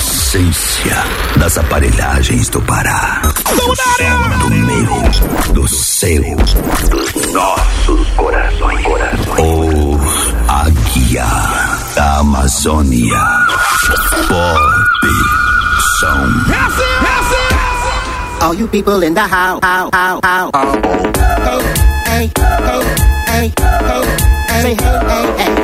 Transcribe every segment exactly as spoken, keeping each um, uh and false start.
essência das aparelhagens do Pará. Do meu, do seu, dos nossos corações. O Águia da Amazônia. Pop Som. All you people in the house, how, how, how. Hey, hey, hey, hey, hey, hey, hey, hey.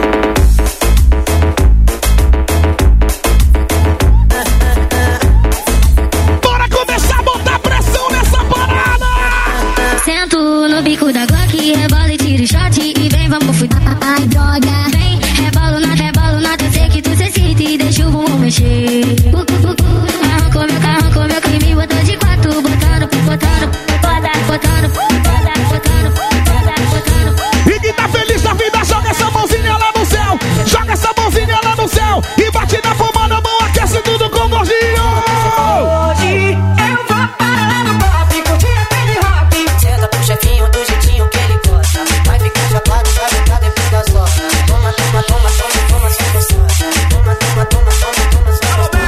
Bora começar a botar pressão nessa parada! Sento no bico da Glock, rebola e tiro shot e vem, vamos fuder. Ai, droga. Vem, rebolo na, rebolo na, eu sei que tu se excita e deixa o bumbum mexer. Uh, uh, uh, uh. Arrancou meu carro, arrancou meu crime, botou de quatro, botando, botando, botando, botando, botando, botando, botando. E quem tá feliz da vida, joga essa mãozinha lá no céu. Joga essa mãozinha lá no céu e bate na palma da mão, aquece tudo com gordinho. Hoje eu vou parar no pop, curtir aquele rock. Senta pro chefinho do jeitinho que ele gosta. Vai ficar chapado, vai ficar depois das horas. Toma, toma, toma, toma, toma, sem noção. Toma, toma, toma, toma, toma, sem noção.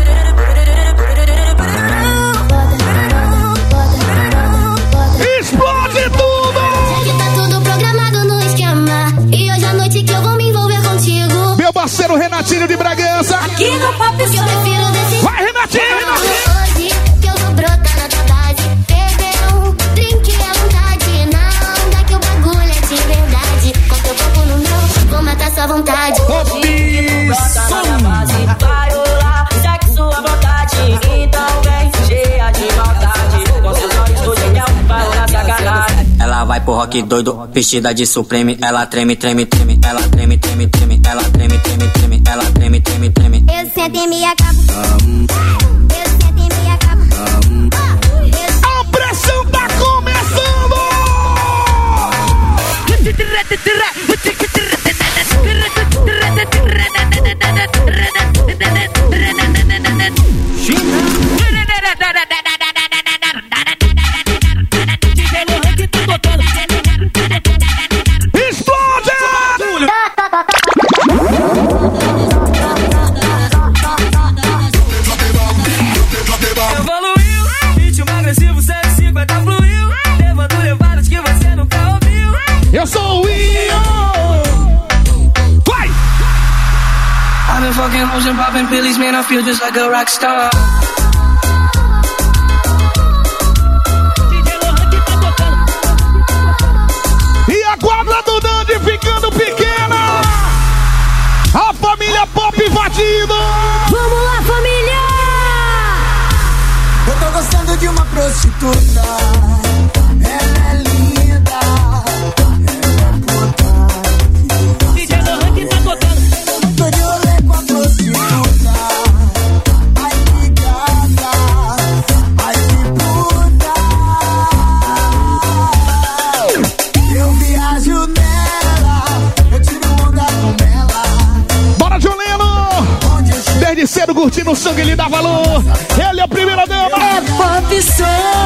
Explode tudo! Já que tá tudo programado no esquema e hoje à noite que eu vou me envolver contigo. Meu parceiro Renatinho de Bragança. Aqui no pop que eu prefiro desse. Vai, Renatinho! Hoje que eu vou brotar na tua base. Beber um drink à vontade. Não dá que o bagulho é de verdade. Com teu corpo no meu, vou matar sua vontade. Vai rolar, sexo à vontade. Então vem, cheia de maldade. Com seus olhos do genial, vai rolar sacanagem. Ela vai pro rock doido, vestida de Supreme. Ela treme, treme, treme. Ela treme, treme, treme. Ela treme, treme, treme. Ela treme, treme, treme. Eu sento e me acabo. Eu sento e me acabo. A pressão tá começando! Explode! Evoluiu, ritmo agressivo, cento e cinquenta fluiu. Levando levadas que você nunca ouviu. Eu sou o Ian! Vai! I've been fucking hoes and popping pillies, man, I feel just like a rock star. E a quadra do Dandy ficando pequena! A família Pop invadindo! Vamos lá, família! Eu tô gostando de uma prostituta. Ela é linda. Ela é puta. D J Lohan que tá tocando. Tô de rolê com a prostituta. Ai que gata. Ai que puta. Eu viajo nela. Eu tiro onda com ela. Bora, Juliano! Onde eu chego, Desde cedo curtindo o sangue, ele dá valor! Ele é a primeira dama! É pop som.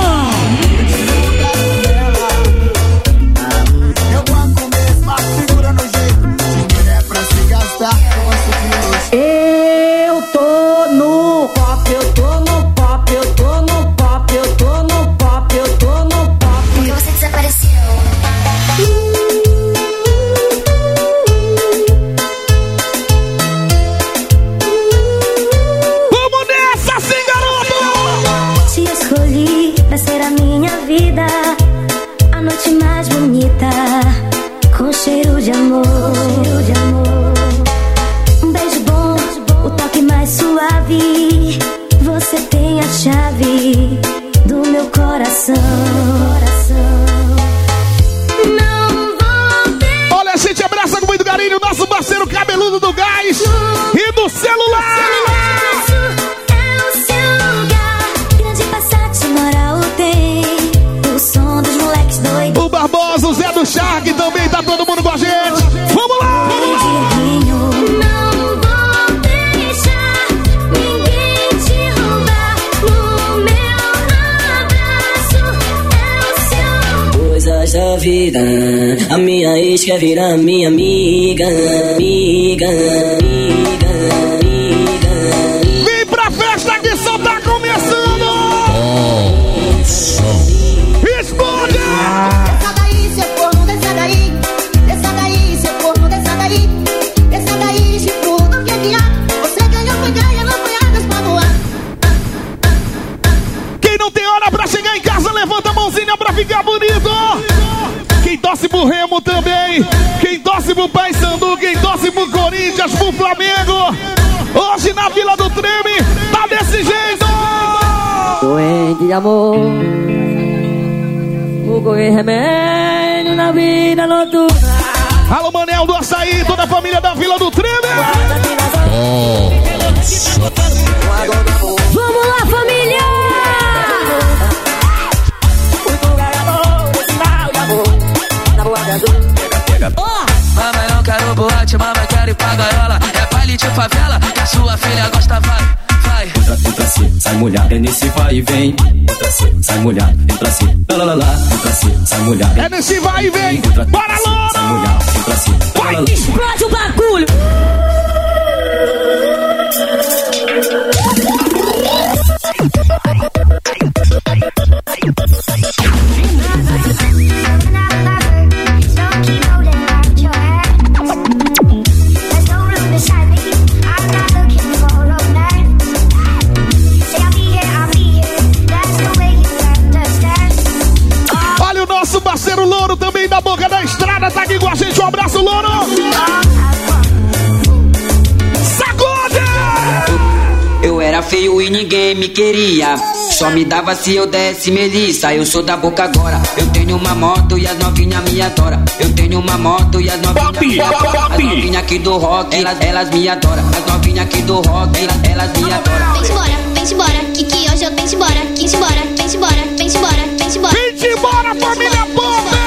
eu banco mesmo, a figura no jeito. Dinheiro é pra se gastar. Eu gosto de luxo. Eu tô no pop, eu tô no pop, eu tô no pop, eu tô no pop, eu tô no pop. Porque você desapareceu. Vamos nessa, sim, garoto! Te escolhi pra ser a minha vida, a noite mais bonita, com cheiro de amor, cheiro de amor. Um beijo bom, o toque mais suave. Você tem a chave do meu coração. Não vou ter Olha, a gente abraça com muito carinho o nosso parceiro cabeludo do gás e do celular! é o seu lugar. Grande Passat, moral tem. O som dos moleques doidos. O Barbosa, o Zé do Shark, também tá todo mundo com a gente! Vamos lá! Não vou deixar ninguém te roubar. No meu abraço é o seu. Coisas da vida, a minha ex quer virar minha amiga, amiga, amiga, amiga. Vem pra pro Flamengo. Hoje na Vila do Treme, tá desse jeito. Doente de amor, vou correr remédio na vida noturna. Alô, Manel do Açaí, toda a família da Vila do Treme. Vamos lá, família! Mamãe, não quero boate, mamãe, quero ir pra gaiola. É baile de favela, que a sua filha gosta, vai, vai. Entra, entra assim, sai molhado, é nesse vai e vem. Entra assim, sai molhado, entra assim, lá, lá, lá, lá. Entra assim, sai molhado, é nesse vai e vem. Entra, bora, assim, Loura! sai molhado, entra assim, lá, lá, lá. Explode o bagulho! Olha o nosso parceiro Louro também da Boca da Estrada, tá aqui com a gente. Um abraço, Louro! Sacode! Eu era feio e ninguém me queria. Só me dava se eu desse melissa. Eu sou da Boca agora. Eu tenho uma moto e as novinhas me adoram. Eu tenho uma moto e as novinhas me adoram. As novinhas aqui do rock, elas, elas me adoram. As novinhas aqui do rock, elas, elas me adoram. Vem-se embora, vem-se embora, que que hoje eu vem-se embora, vem-se embora, vem-se embora, vem-se embora, vem-se embora. Vem-se embora, família Boca!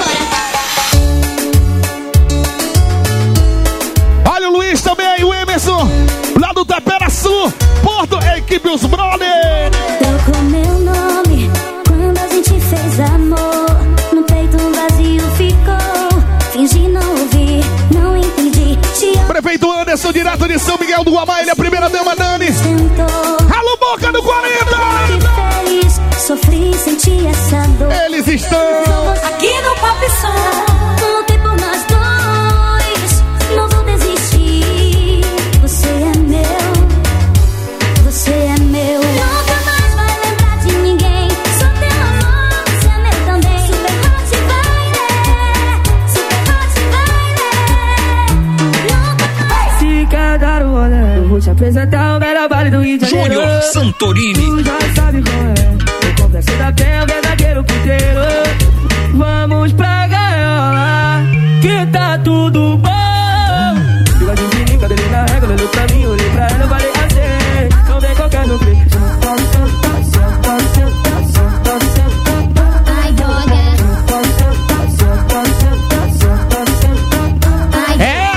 Olha o Luiz também, o Emerson, lá do Tapera Sul, Porto, a equipe Os Brothers. Tocou meu nome quando a gente fez amor. No peito um vazio ficou. Fingi não ouvir, não entendi. Te amo. Prefeito Anderson, direto de São Miguel do Guamá, ele é a primeira dama Nani. Tentou. Alô, Boca do quarenta! Que feliz, sofri, senti essa dor. Eles estão aqui no Pop Som. Lutei por nós dois, não vou desistir. Você é meu, você é meu. Nunca mais vai lembrar de ninguém. Só teu amor, você é meu também. Super hot baile, super hot baile. Nunca mais. Se quer dar o rolê, eu vou te apresentar o melhor baile do Rio de Janeiro. Júnior Santorini. Tu já sabe qual é. O complexo da Penha, o verdadeiro puteiro. Vamos pra gaiola, que tá tudo bom. Liga de menino, cadê ele na regra? Olhou pra mim, olhei pra ela, eu falei assim. Não vem qualquer no clipe. Ai, droga. Ai, É!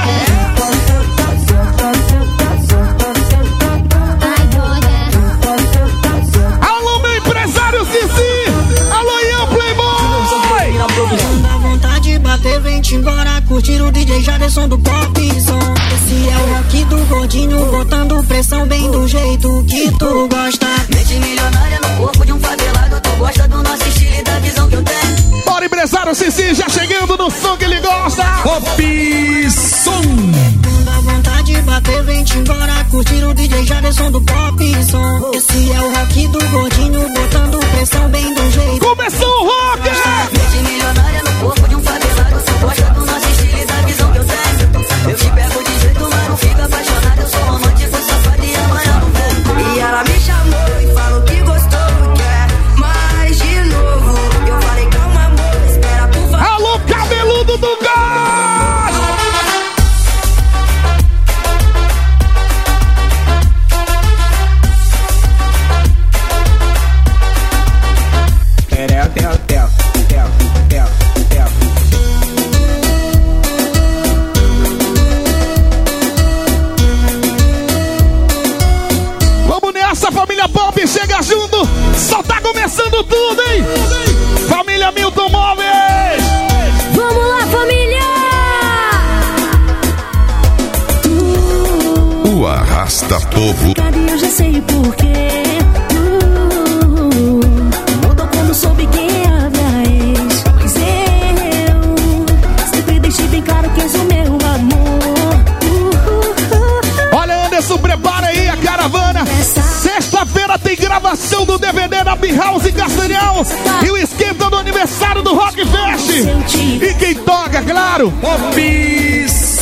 ai, droga. Alô, meu empresário Cici! Alô, Ian Playboy! Dá vontade de bater, vem-te embora. Curtir o D J Jaderson do Pop Som. Esse é o rock do gordinho, botando pressão bem do jeito que tu gosta. Mente milionária no corpo de um favelado. Tu gosta do nosso estilo e da visão que eu tenho. Bora, empresário Cici, já chegando no som que ele gosta! Pop Som. Dá vontade de bater, vem-te embora. Curtir o D J Jaderson do Pop Som. Esse é o rock do gordinho, botando pressão bem do jeito. Começou o rock! Mente milionária no corpo de um favelado. Tu gosta do nosso estilo e da visão que eu tenho. Eu te pego de jeito, mas não fica apaixonado. Eu sou romântico, safado e amanhã não vem. E ela me chamou e falou que gostou, quer mais de novo. Eu falei calma amor, espera por favor. Alô, cabeludo do gás! Tel, tel, tel, tel, tel, tel. Vamos nessa, família Pop, chega junto! Só tá começando tudo, hein? Família Milton Móveis! Vamos lá, família! O Arrasta Povo. Cadê? Eu já sei o porquê. Uh, mudou quando soube quem era a ex. Mas eu sempre deixei bem claro que és o meu amor. Uh, uh, uh, Olha, Anderson, prepara aí a caravana. Sexta-feira tem gravação do D V D da Bhouse Castanhal e o esquenta do aniversário do Rock Fest. E quem toca, claro, Pop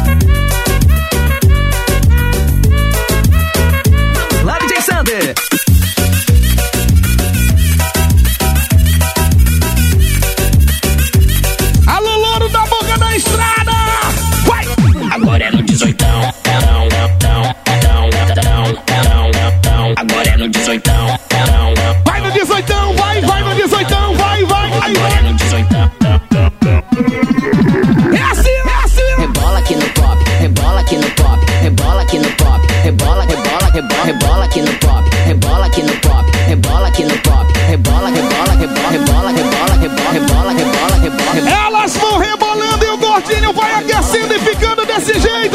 rebola, rebola aqui no pop, rebola aqui no pop, rebola aqui no pop, rebola, rebola, rebola, rebola, rebola, rebola, rebola, rebola, rebola, rebola. Elas vão rebolando e o gordinho vai aquecendo e ficando desse jeito.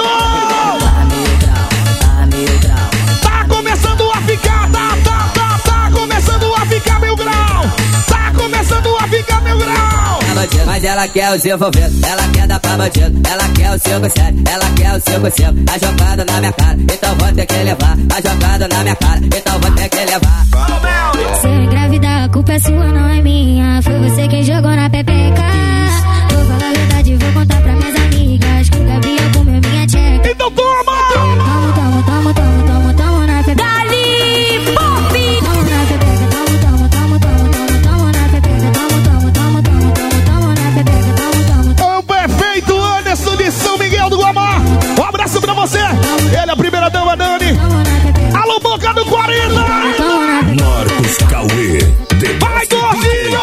Tá começando a ficar, tá, tá, tá, tá começando a ficar mil grau. Tá começando a ficar mil grau. Mas ela quer o seu envolvido, ela quer dar pra bandido, ela quer o cinco sete, ela quer o cinco cinco. A jogada na minha cara, então vou ter que levar. A jogada na minha cara, então vou ter que levar. Se eu engravidar, a culpa é sua, não é minha. Foi você quem jogou na pepeca. Vou falar a verdade, vou contar pra minhas amigas que o Gabriel comeu minha tcheca. Então toma! Toma, toma, toma, toma, toma, toma na pepeca. Dali, pop! Toma na pepeca, toma, toma, toma, toma, toma, toma na pepeca. Toma, toma, toma, toma, toma, toma na pepeca. Toma, toma, toma. O prefeito Anderson de São Miguel do Guamá. Um abraço pra você. Ele é a primeira dama, Dani. Alô, Boca do quarenta. Marcos Cauê. Vai, gordinho!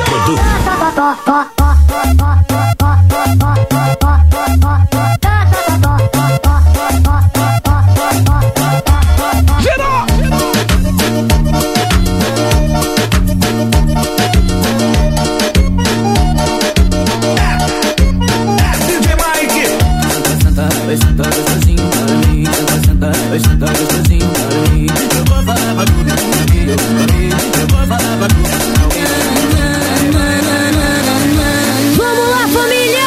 Girou! D J Mike. Vai sentar gostosinho para mim, vai sentar, vai sentar gostosinho para mim. Eu vou falar pra tudo, eu vou falar pra tudo. Vamos lá, família!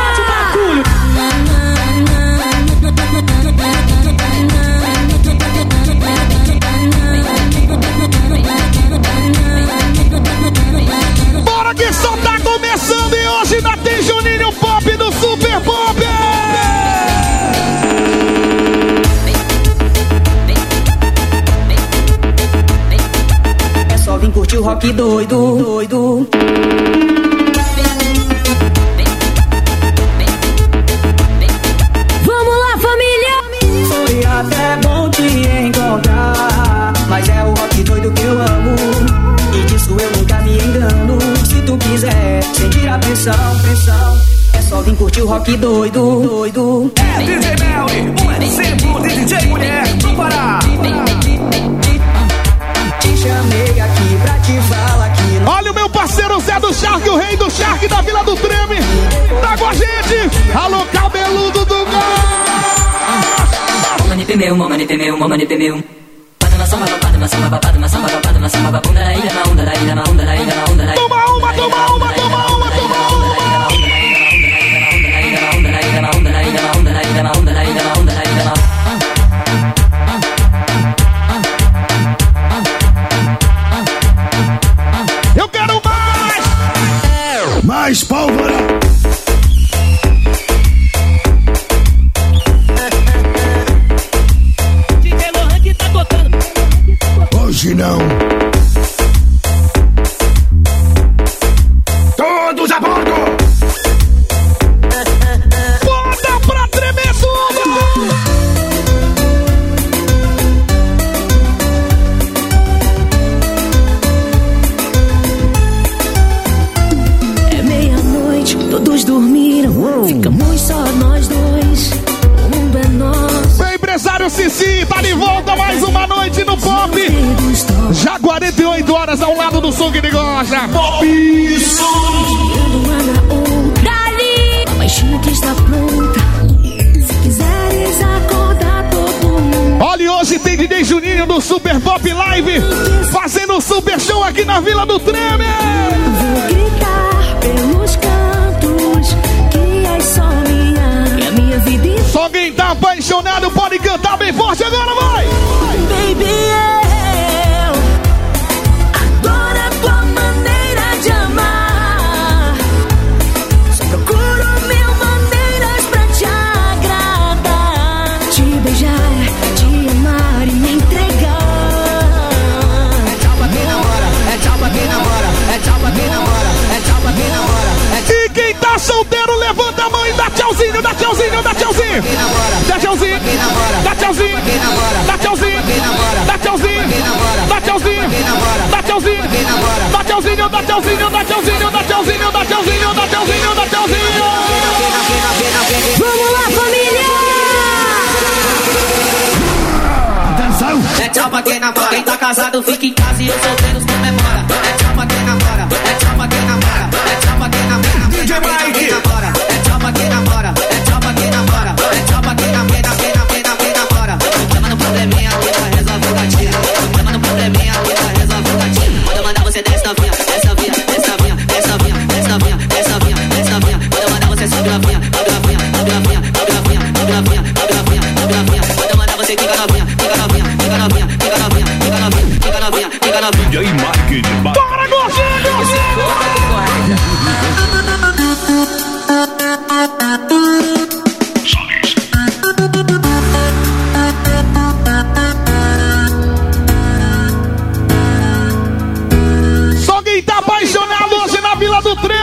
Bora que só tá começando e hoje ainda tem Juninho Pop do Super Pop! É só vir curtir o rock doido, doido. Vamos lá, família! Foi até bom te encontrar, mas é o rock doido que eu amo. E disso eu nunca me engano. Se tu quiser sentir a pressão, pressão, é só vir curtir o rock doido, doido. É D J Melly, um exemplo de D J mulher do Pará. Te chamei aqui pra te falar que não. Olha o meu parceiro Zé do Shark, o rei do Shark da Vila do Treme. Tá com a gente. Alô, cabeludo do gol. Mani pemeu, mani pemeu, mani pemeu. Pada na samba, pada na samba, pada na samba, pada na samba, bunda da ilha, na onda da ilha, na onda da ilha, na onda da ilha. Toma uma, toma uma, toma uma, toma uma. Eu quero mais. Mais pólvora. D J Lohan que tá tocando. Hoje não. Todos a bordo. Bota pra tremer tudo. É meia-noite, todos dormiram. Ficamos só nós dois. O mundo é nosso. Meu empresário Cici tá de volta mais uma noite no Pop. Já quarenta e oito horas ao lado do som que ele gosta. Pop isso. Uma na outra. Dali! A baixinha que está pronta. Se quiseres acordar todo mundo. Olha, e hoje tem D J Juninho do Super Pop Live fazendo um super show aqui na Vila do Treme. Vou gritar pelos cantos que é só minha. É a minha vida inteira. Só quem tá apaixonado pode cantar bem forte agora, vai! Baby, eu adoro a tua maneira de amar. Só procuro mil maneiras pra te agradar. Te beijar, te amar e me entregar. É tchau pra quem namora, é tchau pra quem namora, é tchau pra quem tchau pra quem namora. Quem tá casado fica em casa e os solteiros comemora. É tchau pra quem namora, é tchau pra quem namora, é tchau pra quem namora. D J Mike. É tchau pra quem namora, é tchau pra quem namora, é tchau pra quem namora, quem namora, quem namora. Chama no probleminha aqui pra resolver o gatinho. Chama no probleminha aqui pra resolver o gatinho. Quando eu mandar você desce novinha, desce novinha, desce novinha, desce novinha, desce novinha, desce novinha, desce novinha. Quando eu mandar você sobe novinha, sobe novinha, sobe novinha, sobe novinha, sobe novinha, sobe novinha, sobe novinha. Quando eu mandar você fica novinha, fica novinha, fica novinha, fica novinha, fica novinha, fica novinha, fica novinha. D J Mike de baixo. Bora, gordinho! Só quem tá apaixonado hoje na Vila do Treme.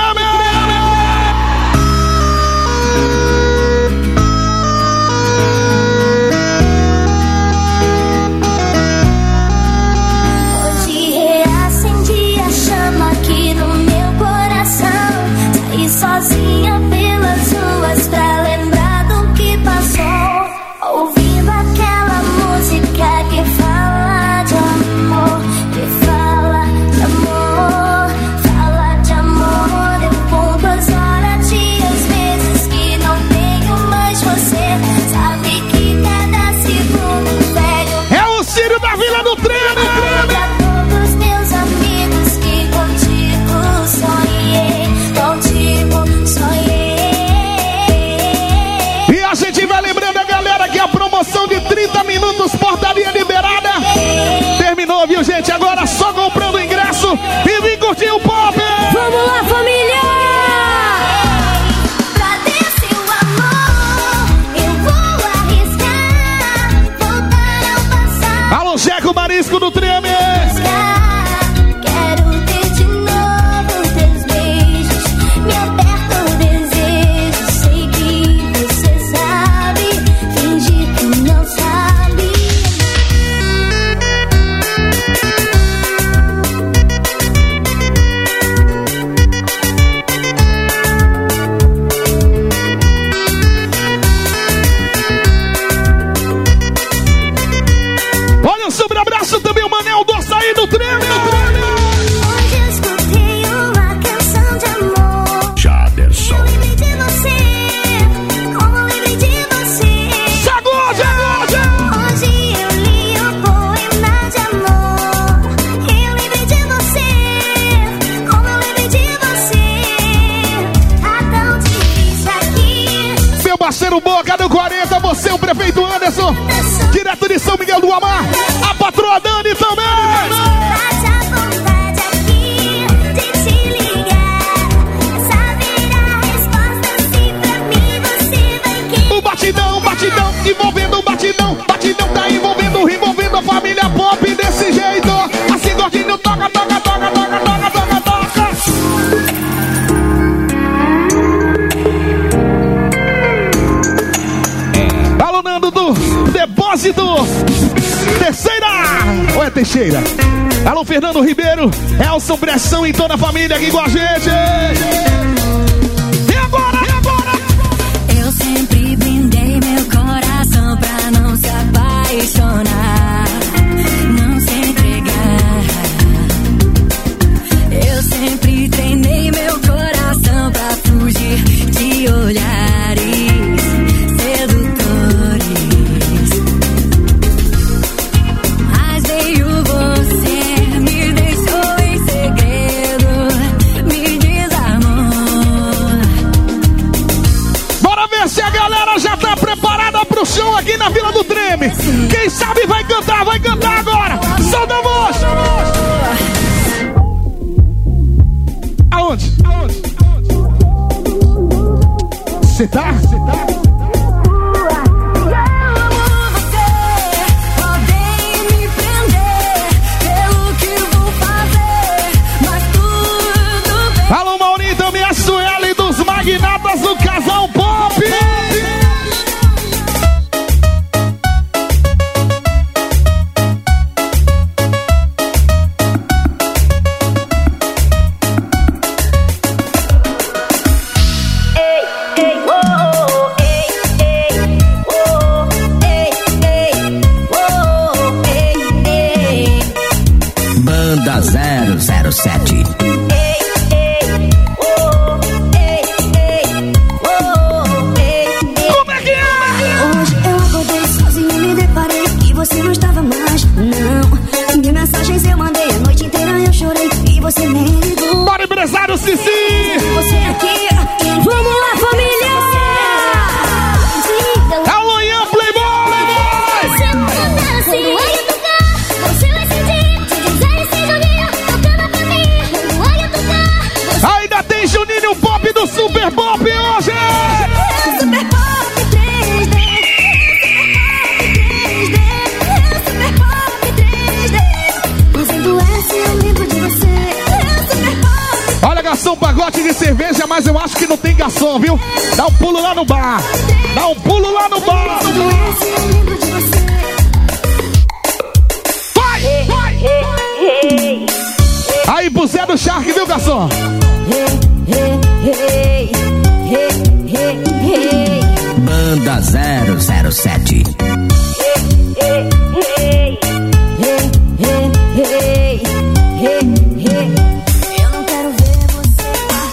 Hoje reacendi a chama aqui no meu coração. Saí sozinha pelas ruas pra lembrar do que passou. Ouvindo aquela música que fala de amor, que fala de amor, fala de amor. Eu conto as horas, dias, meses que não tenho mais você. Sabe que cada segundo velho É o Círio da Vila do Treme. pra todos meus amigos que contigo sonhei, contigo sonhei. E a gente vai lembrando a galera que a promoção de trinta minutos, portaria liberada. Terminou, viu, gente? Agora só comprando o ingresso e vem curtir o pop. Vamos lá, família! Pra ter seu amor, eu vou arriscar, voltar ao passado. Alô, Jeco Marisco do Treme. Quero ter de novo teus beijos, me aperta o desejo. Sei que você sabe, finge que não sabe. Olha sobre abraço também o Manel do Açaí do Treme. Hoje escutei uma canção de amor. Jaderson. Eu lembrei de você, como eu lembrei de você. Sagude! Hoje eu li um poema de amor. Eu lembrei de você, como eu lembrei de você. Tá tão difícil aqui. Meu parceiro Boca do quarenta, você, o prefeito Anderson, direto de São Miguel do Amar, a patroa Dani também. Bate a vontade aqui de te ligar. Saber a resposta se pra mim você vai querer. O batidão, batidão, envolvendo o batidão. Batidão tá envolvendo, envolvendo a família pop desse jeito. Assim gordinho, toca, toca, toca, toca, toca, toca, toca. Alô, Nando do Depósito Terceira. Ou é Teixeira? Alô, Fernando Ribeiro, Elson Pressão e toda a família aqui com a gente. E agora? E agora? Eu sempre brindei meu coração pra não se apaixonar, não se entregar. Eu sempre treinei meu coração pra fugir de olhares sedutores. Mas veio você, me deixou em segredo, me desarmou. Bora ver se a galera já tá preparada pro show aqui na Vila do Treme. Quem sabe vai cantar. zero sete. Como é que é? Hoje eu acordei sozinho e me deparei que você não estava mais. Não, de mensagens eu mandei a noite inteira, eu chorei e você me ligou. Bora, empresário Cici! Você aqui, vamos lá, família! Alô, Ian Playboy! Você não tá assim, olha tocar, você vai sentir. Se quiser esse joguinho, tocando pra mim. Olha tocar. Ainda tem Juninho Pop do Super Pop hoje! Super Pop três D, Super Pop três D, fazendo essa eu lembro de você. Super Pop. Olha, garçom, pagote de cerveja, mas eu acho que não tem garçom, viu? Dá um pulo lá no bar! Dá um pulo lá no bar! Fazendo essa eu lembro de você. Vai! Vai! Aí pro Zé do Shark, viu, garçom? Banda zero zero sete. Eu não quero ver você.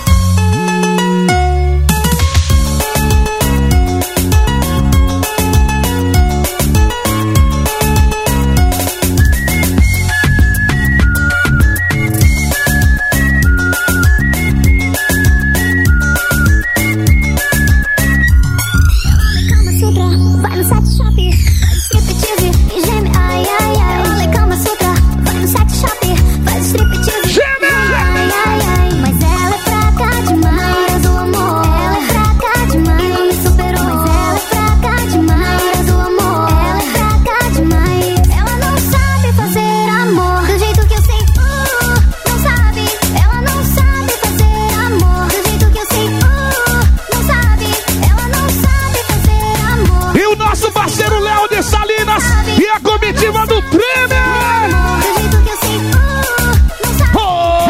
Kama Sutra, vai no sex shop, faz striptease e geme, ai, ai, ai. Olha Kama Sutra, vai no sex shop, faz striptease e geme, ai, ai, ai. Mas ela é fraca demais, o amor. Ela é fraca demais, não me superou. Mas ela é fraca demais, o amor. Ela é fraca demais. Ela não sabe fazer amor do jeito que eu sei, uh, não sabe. Ela não sabe fazer amor do jeito que eu sei, uh, não sabe. Ela não sabe fazer amor. E o nosso parceiro Léo de Salinas e a comitiva do Tremer! Do jeito que eu sei, uh, não sabe. Oh, oh,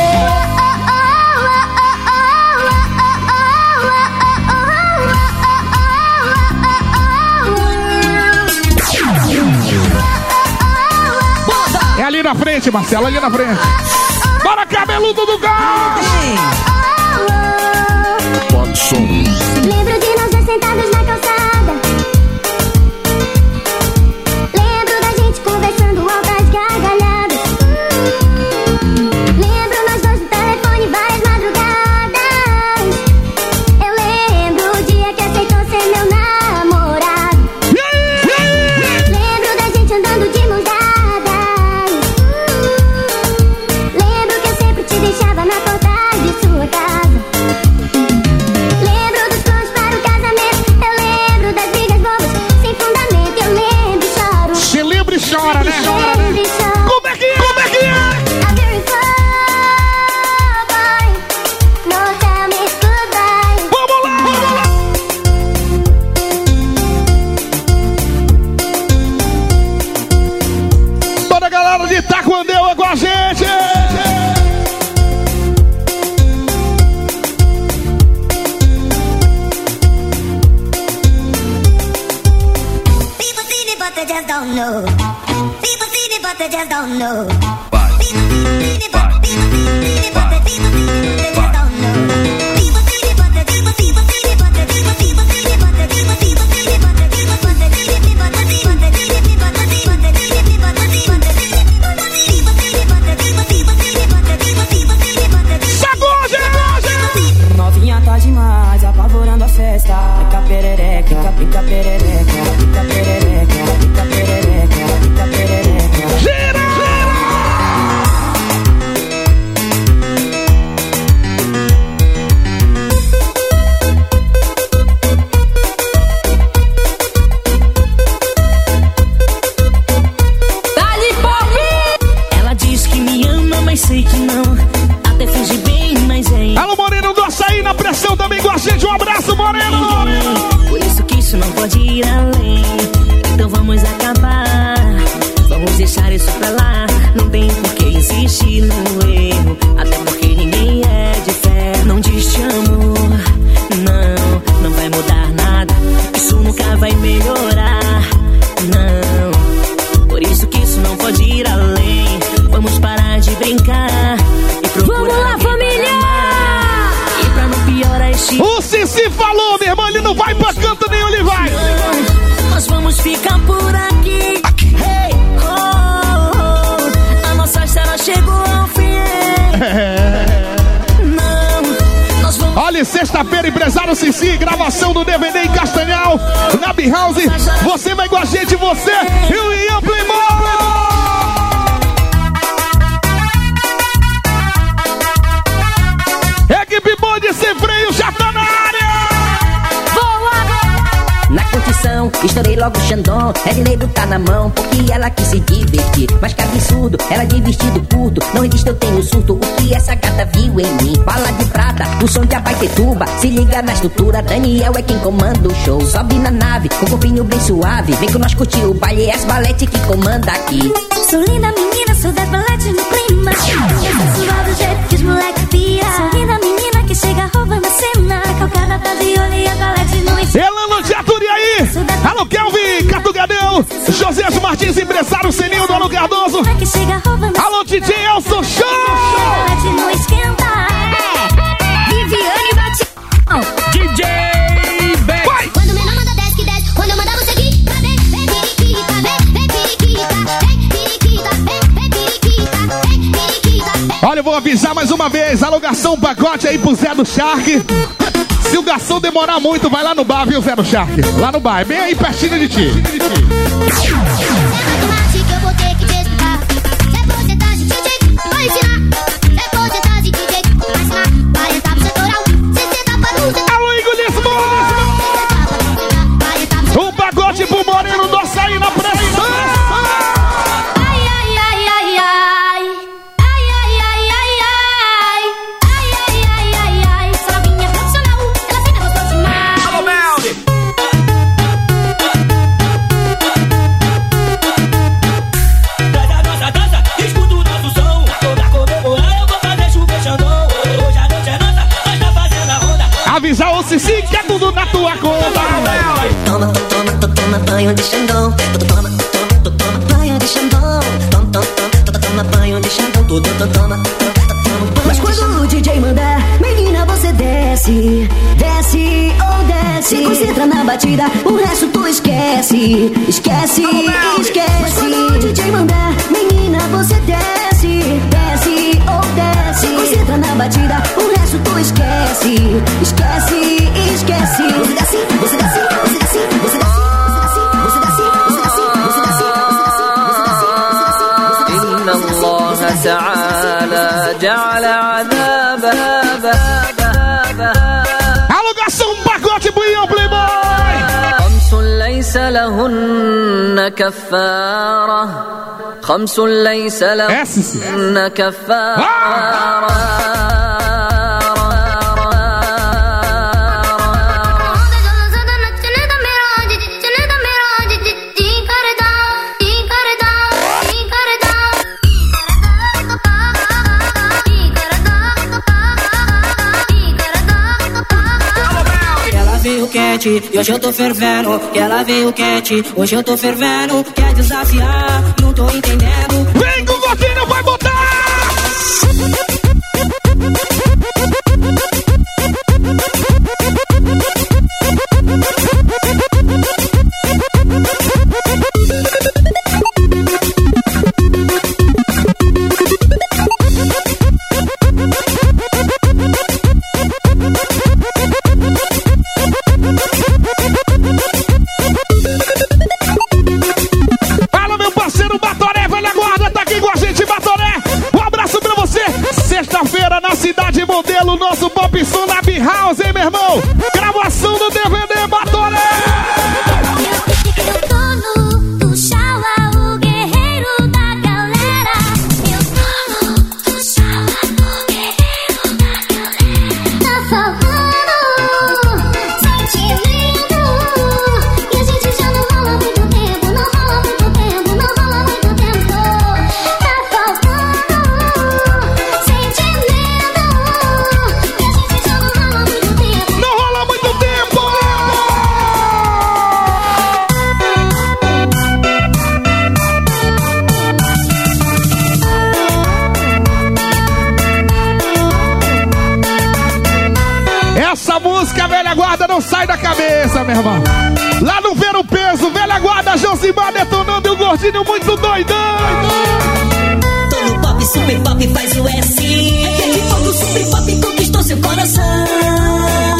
oh. É ali na frente, Marcelo, ali na frente. Bora, cabeludo do gás! Pode som. Lembro de nós dois sentados na calçada. Lembro da gente conversando altas gargalhadas. Lembro nós dois no telefone várias madrugadas. Eu lembro o dia que aceitou ser meu namorado. Lembro da gente andando de mãos dadas. Lembro que eu sempre te deixava na porta de sua casa. Lembro dos planos para o casamento. Eu lembro das brigas bobas sem fundamento. Eu lembro e choro. Se lembra e chora, né? Lembro e choro. Como é que é? Como é que é? I'm very far, boy. No tell me goodbye. Vamos lá, vamos lá! Toda a galera de Taquandeu com a gente! People see me, but they just don't know. People see me, but they just don't know. Vai. People see me, but people see me, but they people see me, but they just don't know. People see me, but they people people see me, but they people people see me, but they people people see me, but they people but they see me, but they see, but they see me, but they see, but they see me, but they see, but they see me, but they see, people see me, but they people people see me, but they people people see me, but they see. Sacude! Novinha tá demais, apavorando a festa. Pica perereca, pica perereca, pica perereca, pica perereca, pica perereca. Gira! Ela diz que me ama, mas sei que não. Até finge bem, mas é. Alô, Moreno do Açaí na pressão também com a gente. Um abraço, Moreno! Por isso que isso não pode ir além. Então vamos acabar. Vamos deixar isso pra lá. Não tem por que insistir no erro. Até porque ninguém é de fé. Não diz te amo. Não, não vai mudar nada. Isso nunca vai melhorar. Não. Por isso que isso não pode ir além. Vamos parar de brincar. sexta-feira, empresário Cici, gravação do D V D em Castanhal, na B-House. Você vai com a gente, você e o Ian Playboy. Equipe boa de sem freio, já tá na área. Na curtição, estourei logo o Xandão. Ednei tá na mão, porque ela quis se divertir. Mas que absurdo, ela de vestido curto. Não resiste, eu tenho surto, o que essa gata viu em mim. Bala de prata, o som de Abaetetuba. Se liga na estrutura, Daniel é quem comanda o show. Sobe na nave, com o corpinho bem suave. Vem com nós curtir o baile, é as balete que comanda aqui. Sou linda menina, sou das balete no clima. Sensual do jeito que os moleque pia. Sou linda menina que chega roubando a cena. Calcada tá de olho e a balete no escuro. Elano de Aturi aí. Alô, Kelvin, Catugadeu, José Martins, empresário Seninho do Alô Cardoso. Alô, D J Elson Show. Não esquenta. Viviane bate. D J Ben. Vai. Quando o menor manda desce que desce. Quando eu mandar você aqui, pra ver. Vem periquita, vem, vem periquita. Vem periquita, vem, vem periquita. Vem periquita. Olha, eu vou avisar mais uma vez. Alô, garçom, pacote aí pro Zé do Shark. Se o garçom demorar muito, vai lá no bar, viu, Zé do Shark? Lá no bar, bem aí pertinho de ti. Alô, Igor Lisboa! Um pacote pro Moreno do Açaí na pressão! Avisar o Cici que é tudo na tua conta. Toma, toma, toma banho de Xandão. Toma, toma, toma banho de Xandão. Toma, toma, toma banho de Xandão. Toma, toma. Mas quando o D J mandar, menina, você desce, desce ou desce. Se concentra na batida, o resto tu esquece, esquece, esquece. Mas quando o D J mandar, menina, você desce, desce ou desce. Se concentra na batida, o resto tu esquece, esquece, esquece. Você desce, você desce, você desce, você desce. إن الله تعالى جعل عذابها Alô, garçom, um pacote pro Ian Playboy. خمس ليس لهن كفارة خمس ليس لهن كفارة quente, e hoje eu tô fervendo. Que ela veio quente, hoje eu tô fervendo. Quer desafiar, não tô entendendo. Vem com o Gordinho, vai botar! Cidade Modelo, nosso pop som na B-House, hein, meu irmão? Gravação do D V D Batoré! Eu tô no do Xala, o guerreiro da galera. Eu tô no do Xala, o guerreiro da galera. Tá faltando sentimento. E a gente já não rola muito tempo, não rola muito tempo, não rola muito tempo. Tá faltando sentimento. Não rola muito tempo! Essa música, velha guarda, não sai da cabeça, meu irmão. Lá no Ver o Peso, velha guarda, Josimar detonando e o Gordinho muito doidão. Tô no pop, super pop, faz o S. Aquele fogo super pop conquistou seu coração.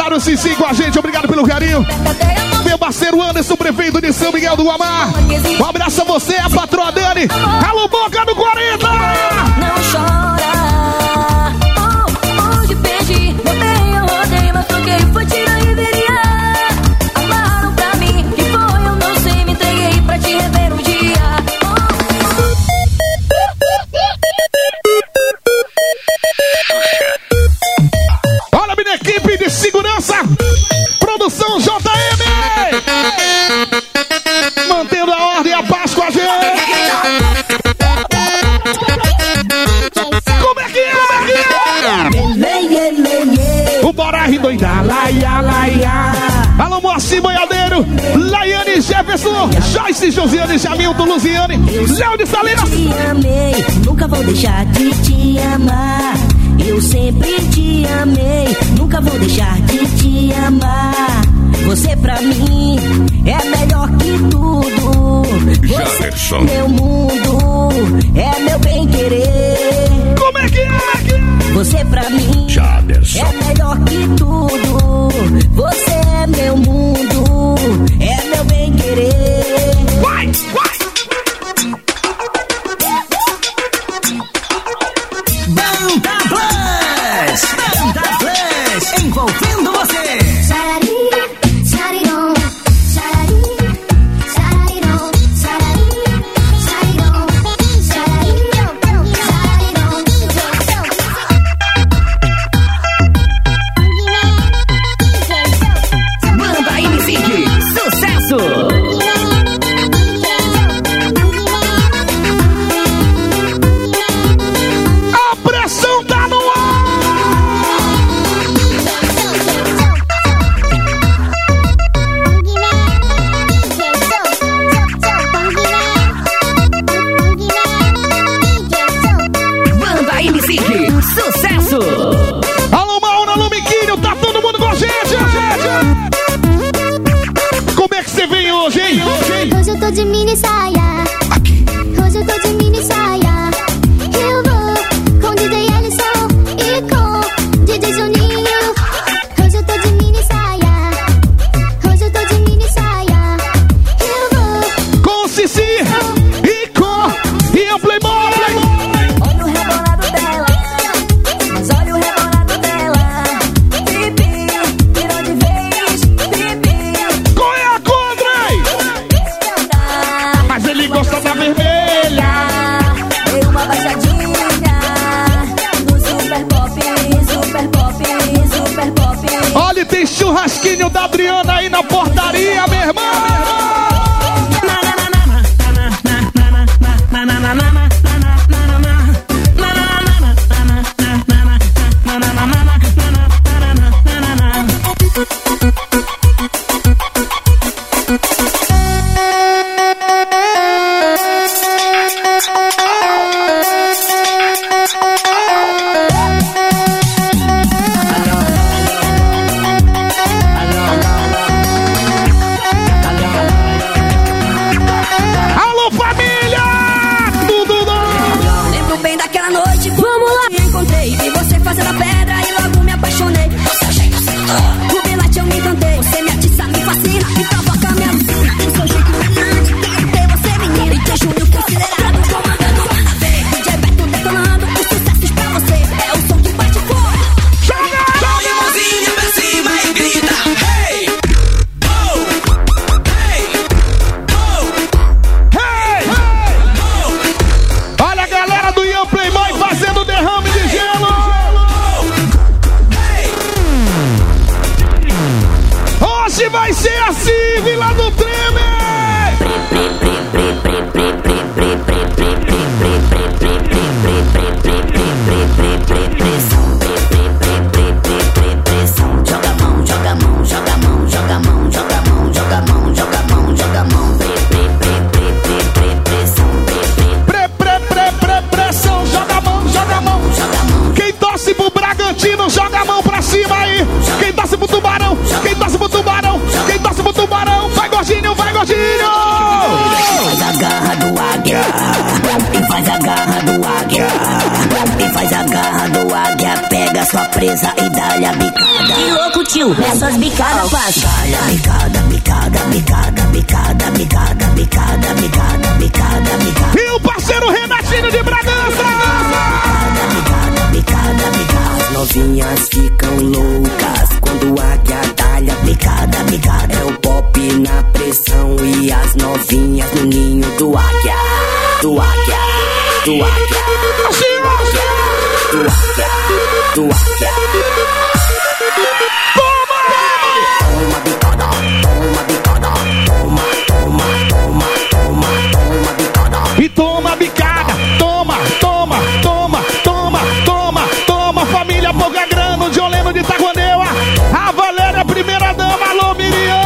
Mário Cici com a gente, obrigado pelo carinho. Meu parceiro Anderson, prefeito de São Miguel do Guamá. Um abraço a você, a patroa Dani. Alô, Boca do quarenta! Não chora. Oh, hoje perdi, botei, eu rodei, mas troquei, foi tira e viria. Amaram pra mim, que foi, eu não sei, me entreguei pra te rever um dia. Olha a minha equipe de segurança, produção J M, mantendo a ordem e a paz com a gente. Como é que é? Como é que é? O Bora Ridoida, laia, laia. Alô, Moacir Boiadeiro, Laiane Jefferson, Joyce, Josiane, Jamilton, Luziane, Léo de Salinas. Te amei, nunca vou deixar de te amar. Eu sempre te amei, nunca vou deixar de te amar. Você pra mim é melhor que tudo. Você é meu mundo, é meu bem querer. Como é que é? Você pra mim Jaderson. é melhor que tudo. Você é meu mundo, é meu bem querer. Vai, vai. Banda Plus, Banda Plus, envolvendo você. Banda M C, sucesso! A pressão tá no ar. Banda M C, sucesso! Alô, Mauro, alô, Miquinho, tá todo mundo com a gente, gente. Como é que você vem hoje, hein? Hoje eu tô de mini saia. Hoje eu tô de mini saia. Eu vou com D J Ellison e com D J Juninho. Hoje eu tô de mini saia. Hoje eu tô de mini saia. Eu vou Com o Cici e com e o Playboy. Olha o rebolado dela, mas olha o rebolado dela. Pipi, virou de vez, pipi. Qual é a contra, hein? Mas ele gosta da vermelha. Dei uma baixadinha no super pop, super pop, super pop. Olha, tem churrasquinho da Adriana aí na portaria, meu irmão. pega sua presa e dá-lhe a bicada. Que louco, tio, essas bicadas faz. Dá-lhe a bicada, bicada, bicada, bicada, bicada, bicada, bicada, bicada, bicada. E o parceiro Renatinho de Bragança. Bicada, bicada, bicada. As novinhas ficam loucas quando a águia dá-lhe a bicada, bicada. É o pop na pressão e as novinhas no ninho do águia. Do águia, do águia, do águia, do águia, do águia. Toma! Toma bicada, toma bicada, toma, toma, toma, toma, toma bicada. E toma bicada, toma, toma, toma, toma, toma, toma. Família Boca Grano, de Oleno de Itaguaneua. A Valéria, primeira dama, alô Miriam.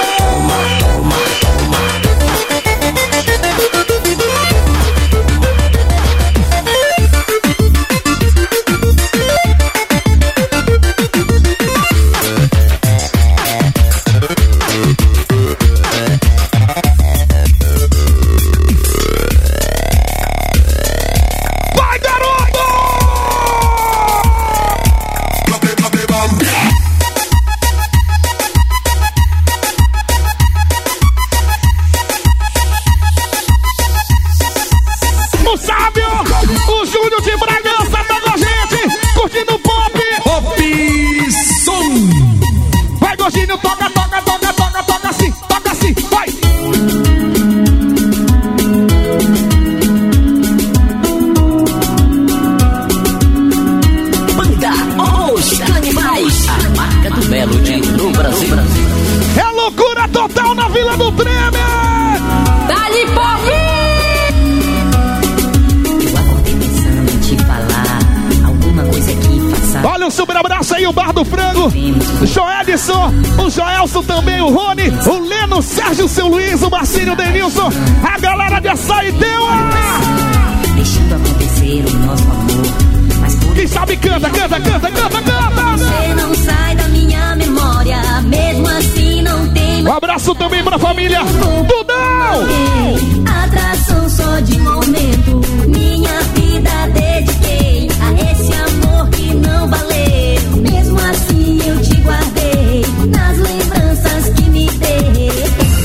Joelson, o Joelson também, o Rony, o Leno, o Sérgio, o seu Luiz, o Marcinho, o Denilson, a galera de Açaiteua. Deixando acontecer o nosso amor. Mas quem sabe canta, canta, canta, canta, canta. Você não sai da minha memória, mesmo assim não tem. Um abraço também pra família Dudão. Atração só de momento, minha vida dediquei a esse amor que não valeu. Mesmo assim eu te guardei nas lembranças que me dei.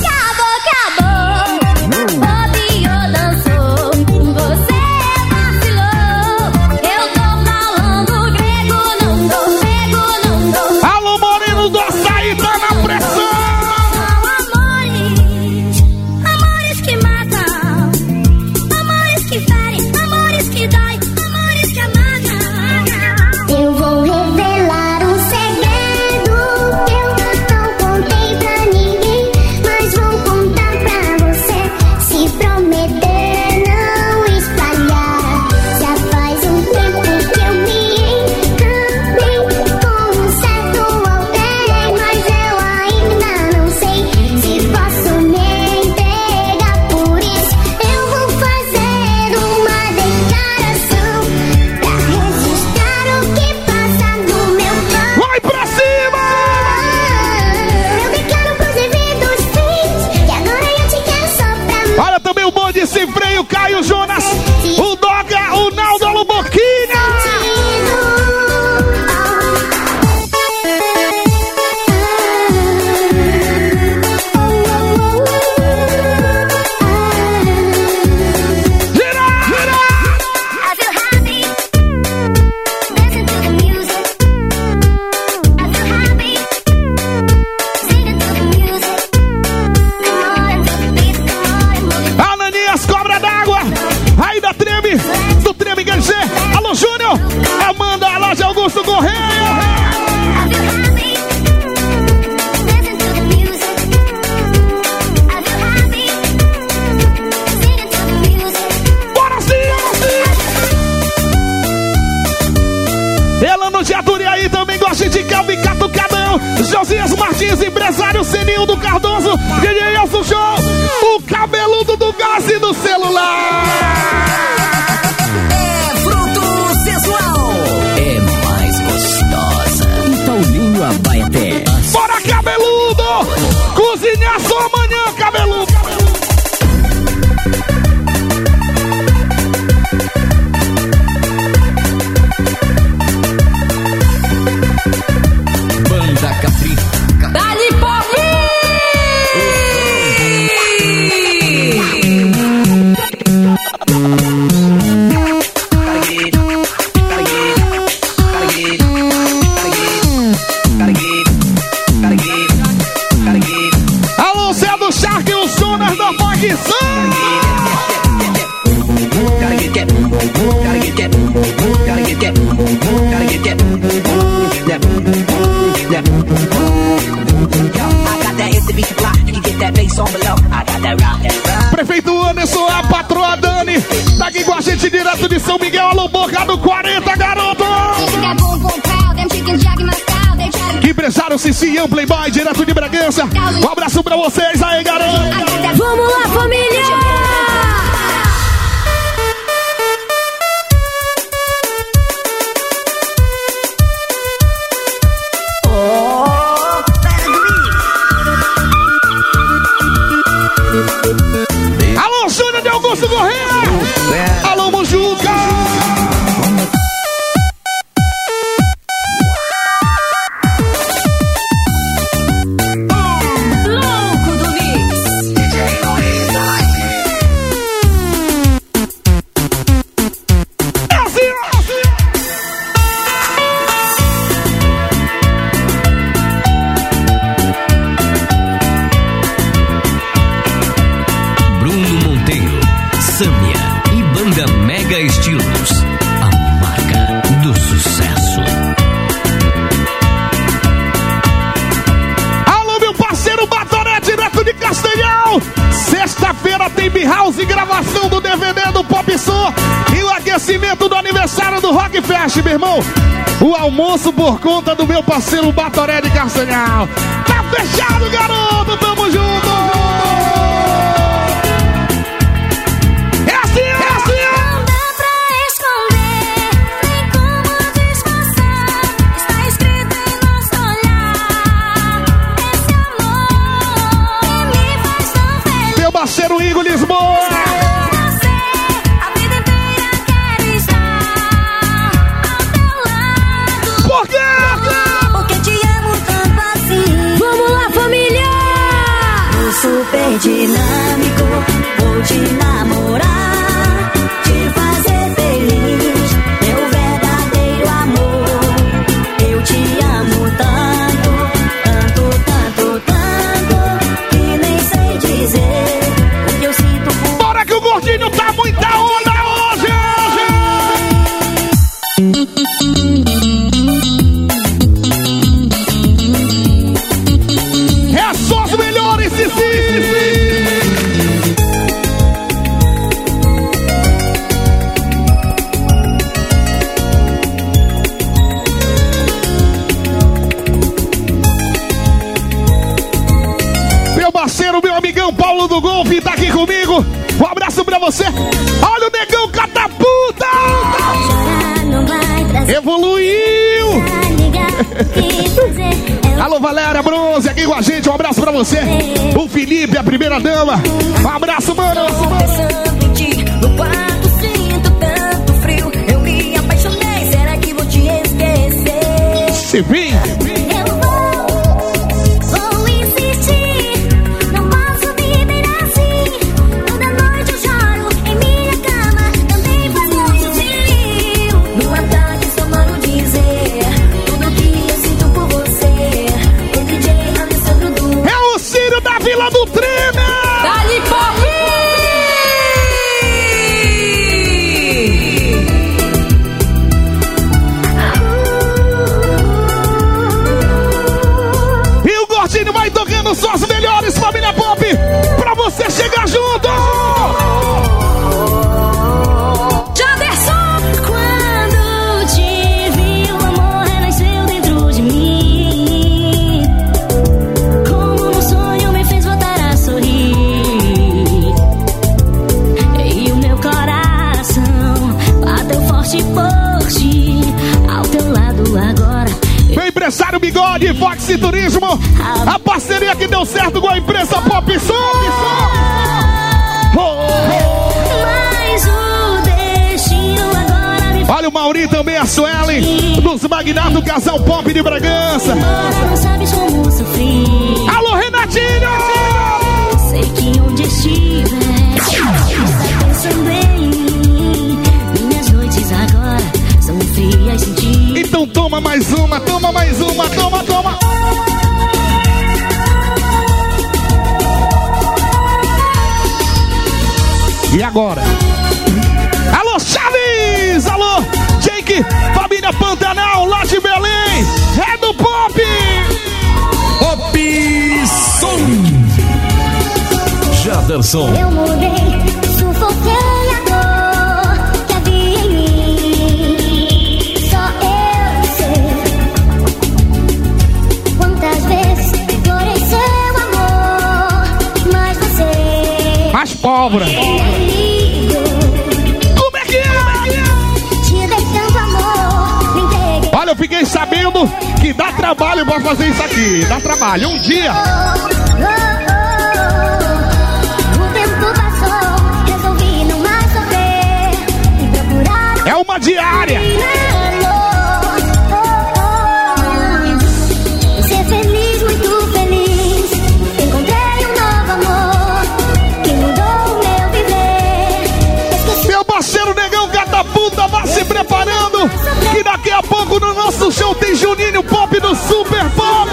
Acabou, acabou, bobeou, dançou. Você vacilou. Eu tô falando grego, não dou, grego, não dou. Alô, Moreno do Açaí, tá na pressão. São amores, amores que matam, amores que ferem, amores que dói, amores que amarram. Eu vou revelar um segredo que eu não contei pra ninguém, mas vou contar pra você. Se prometer não espalhar, já faz um tempo que eu me encantei com um certo alguém, mas eu ainda não sei se posso me entregar. Por isso eu vou fazer uma declaração pra registrar o que passa no meu coração. Vai pra cima! Eu declaro pros devidos fins que agora eu te quero só pra mim. Olha também o bonde sem freio, Caio Jonas, o Doga, o Naldo, o Boquinha. Gira, gira! I feel happy, dancing to the music. I feel happy, singing to the music. Come on, to the beat, come on, move it. Ananias, cobra d'água, aí da Treme, do Treme G G. Alô, Júnior, Amanda, a loja Augusto Correia. I feel happy, dancing to the music. I feel happy, singing to the music. Bora sim, ela no Getúlio e aí também gosta de Calvin Catucadão. Josias Martins, empresário Senildo Cardoso, D J Elson Show, o cabeludo do gás e do celular. É fruto sensual, é mais gostosa. E Paulinho Abaeté. Bora, cabeludo! Cozinhar só amanhã, cabeludo! gente direto de São Miguel, alô, Boca do quarenta, garoto! Que empresário Cici, Playboy, direto de Bragança. Um abraço pra vocês aí, garoto! Vamos lá, família! Alô, Júnior de Augusto Correia! Alô, Mujuca! Louco do Mix! É assim, é assim! Bruno Monteiro, Sâmia e Banda Mega Estilos, a marca do sucesso. Alô, meu parceiro Batoré, direto de Castanhal. Sexta-feira tem B-House e gravação do D V D do Pop Som e o aquecimento do aniversário do Rock Fest, meu irmão. O almoço por conta do meu parceiro Batoré de Castanhal. Tá fechado, garoto, tamo junto. É assim, é assim. Não dá pra esconder, nem como disfarçar. Está escrito em nosso olhar. Esse amor que me faz tão feliz. Meu parceiro Igor Lisboa. Você, a vida inteira quer estar ao teu lado. Por quê? Porque te amo tanto assim. Vamos lá, família! O super dinâmico, vou te namorar, te fazer feliz, meu verdadeiro amor. Eu te amo tanto, tanto, tanto, tanto, que nem sei dizer o que eu sinto por Bora que o gordinho tá muita onda hoje, hoje. É só os melhores, Cici. Meu parceiro, meu amigão Paulo do Golfe tá aqui comigo. Um abraço pra você. Olha o negão catapulta. não vai trazer Evoluiu. ligar o que fazer. Alô, Valéria Bronze, aqui com a gente. Um abraço pra você. O Felipe, a primeira dama. Um abraço, mano. Pensando em ti, no quarto sinto tanto frio. Eu me apaixonei, será que vou te esquecer? Se vim. Eu vou, vou insistir. Não posso viver assim. Toda noite eu choro em minha cama. Também faz muito frio. No ataque só mando dizer tudo que eu sinto por você. O D J Alessandro do É o Círio da Vila do Trina. Dali Pop! E o gordinho vai tocando só as melhores, família Pop, pra você chegar junto. Janderson! Quando te vi, o amor renasceu dentro de mim. Como no sonho me fez voltar a sorrir. E o meu coração bateu forte por ti. Ao teu lado agora. Meu empresário Bigode, Fox e Turismo. A parceria que deu certo com a empresa Pop Som. Mas o destino agora me Olha o Mauri também, a Suelen, dos magnatos do Casal Pop de Bragança. faz. Não sabes como sofri. Alô, Renatinho! Sei que onde estiver, está pensando em mim. Minhas noites agora são frias sem ti. Então toma mais uma, toma mais uma, toma, toma. E agora? Alô, Chaves! Alô, Jake, família Pantanal, lá de Belém. É do Pop! Pop Som. Jaderson. Eu mudei, sufoquei a dor. pólvora. Como é que é? Olha, eu fiquei sabendo que dá trabalho pra fazer isso aqui. Dá trabalho, um dia. O tempo passou, resolvi não mais sofrer e procurar. É uma diária. Ser feliz, muito feliz. Encontrei um novo amor que mudou o meu viver. Esqueci. Meu parceiro Negão Catapulta vai se preparando. Que daqui a pouco no nosso show tem Juninho Pop do Super Pop.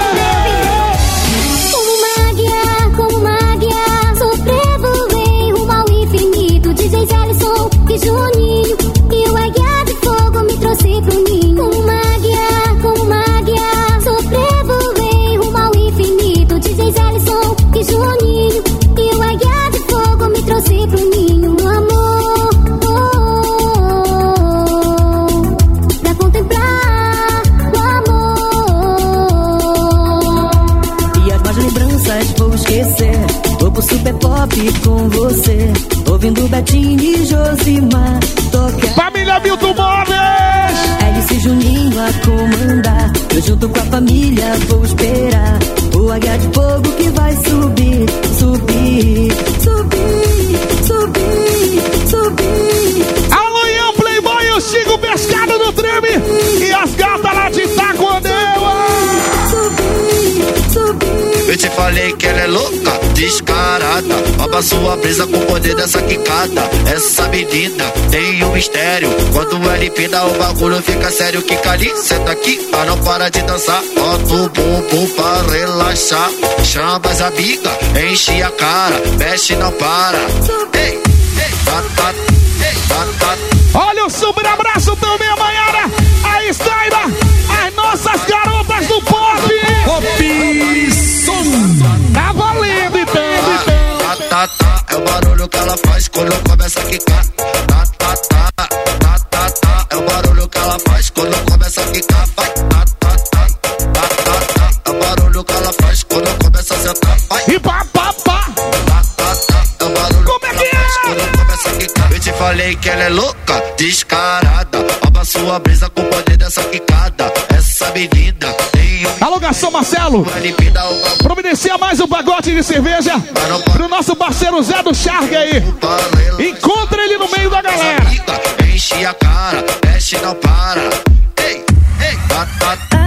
Como magia, como magia, sobrevoei rumo ao infinito. D J Ellison e Juninho, e o águia de fogo me trouxe pro ninho. Como magia, como magia, sobrevoei rumo ao infinito. D J Ellison e Juninho, e o águia de fogo me trouxe pro ninho. No amor, oh, pra contemplar o amor. E as más lembranças vou esquecer. Vou pro Super Pop com você, ouvindo Betinho e Josimar tocar. Família Milton Móveis. Hélice e Juninho a comandar. Eu junto com a família vou esperar o águia de fogo que vai subir, subir, subir, subir, subir. Alô, Ian Playboy, o Chico Pescado do Treme e as gatas lá de Taquandeua. Subir, subir. Eu te falei que ela é louca, descarada. Rouba sua brisa com o poder dessa quicada. Essa menina tem um mistério. Quando ela empina o bagulho fica sério. Kika ali, senta aqui, mas não para de dançar. Bota o bumbum pra relaxar. Chama as amigas, enche a cara. Mexe, não para. Ei, ei, batata, ei, batata. Olha o super abraço também, a Maiara, a Estaira, as nossas garotas do pop. Pop som. Tá valendo então, então. Tá, tá, tá, é o barulho que ela faz quando começa a quicar. Tá, tá, tá, tá, tá, tá, é o barulho que ela faz quando começa a quicar. Vai, tá, tá, tá, tá, tá, tá, é o barulho que ela faz quando começa a sentar. Vai, e pá, pá, pá. Tá, tá, tá, é o barulho como é que ela faz quando começa a quicar. Eu te falei que ela é louca, descarada. Rouba sua brisa com o poder dessa quicada. Essa menina tem um... Alô, garçom Marcelo, providencia mais um pacote de cerveja pro nosso parceiro Zé do Charque aí. Encontra ele no meio da galera. Enche a cara, mexe, não para. Ei, ei, batata.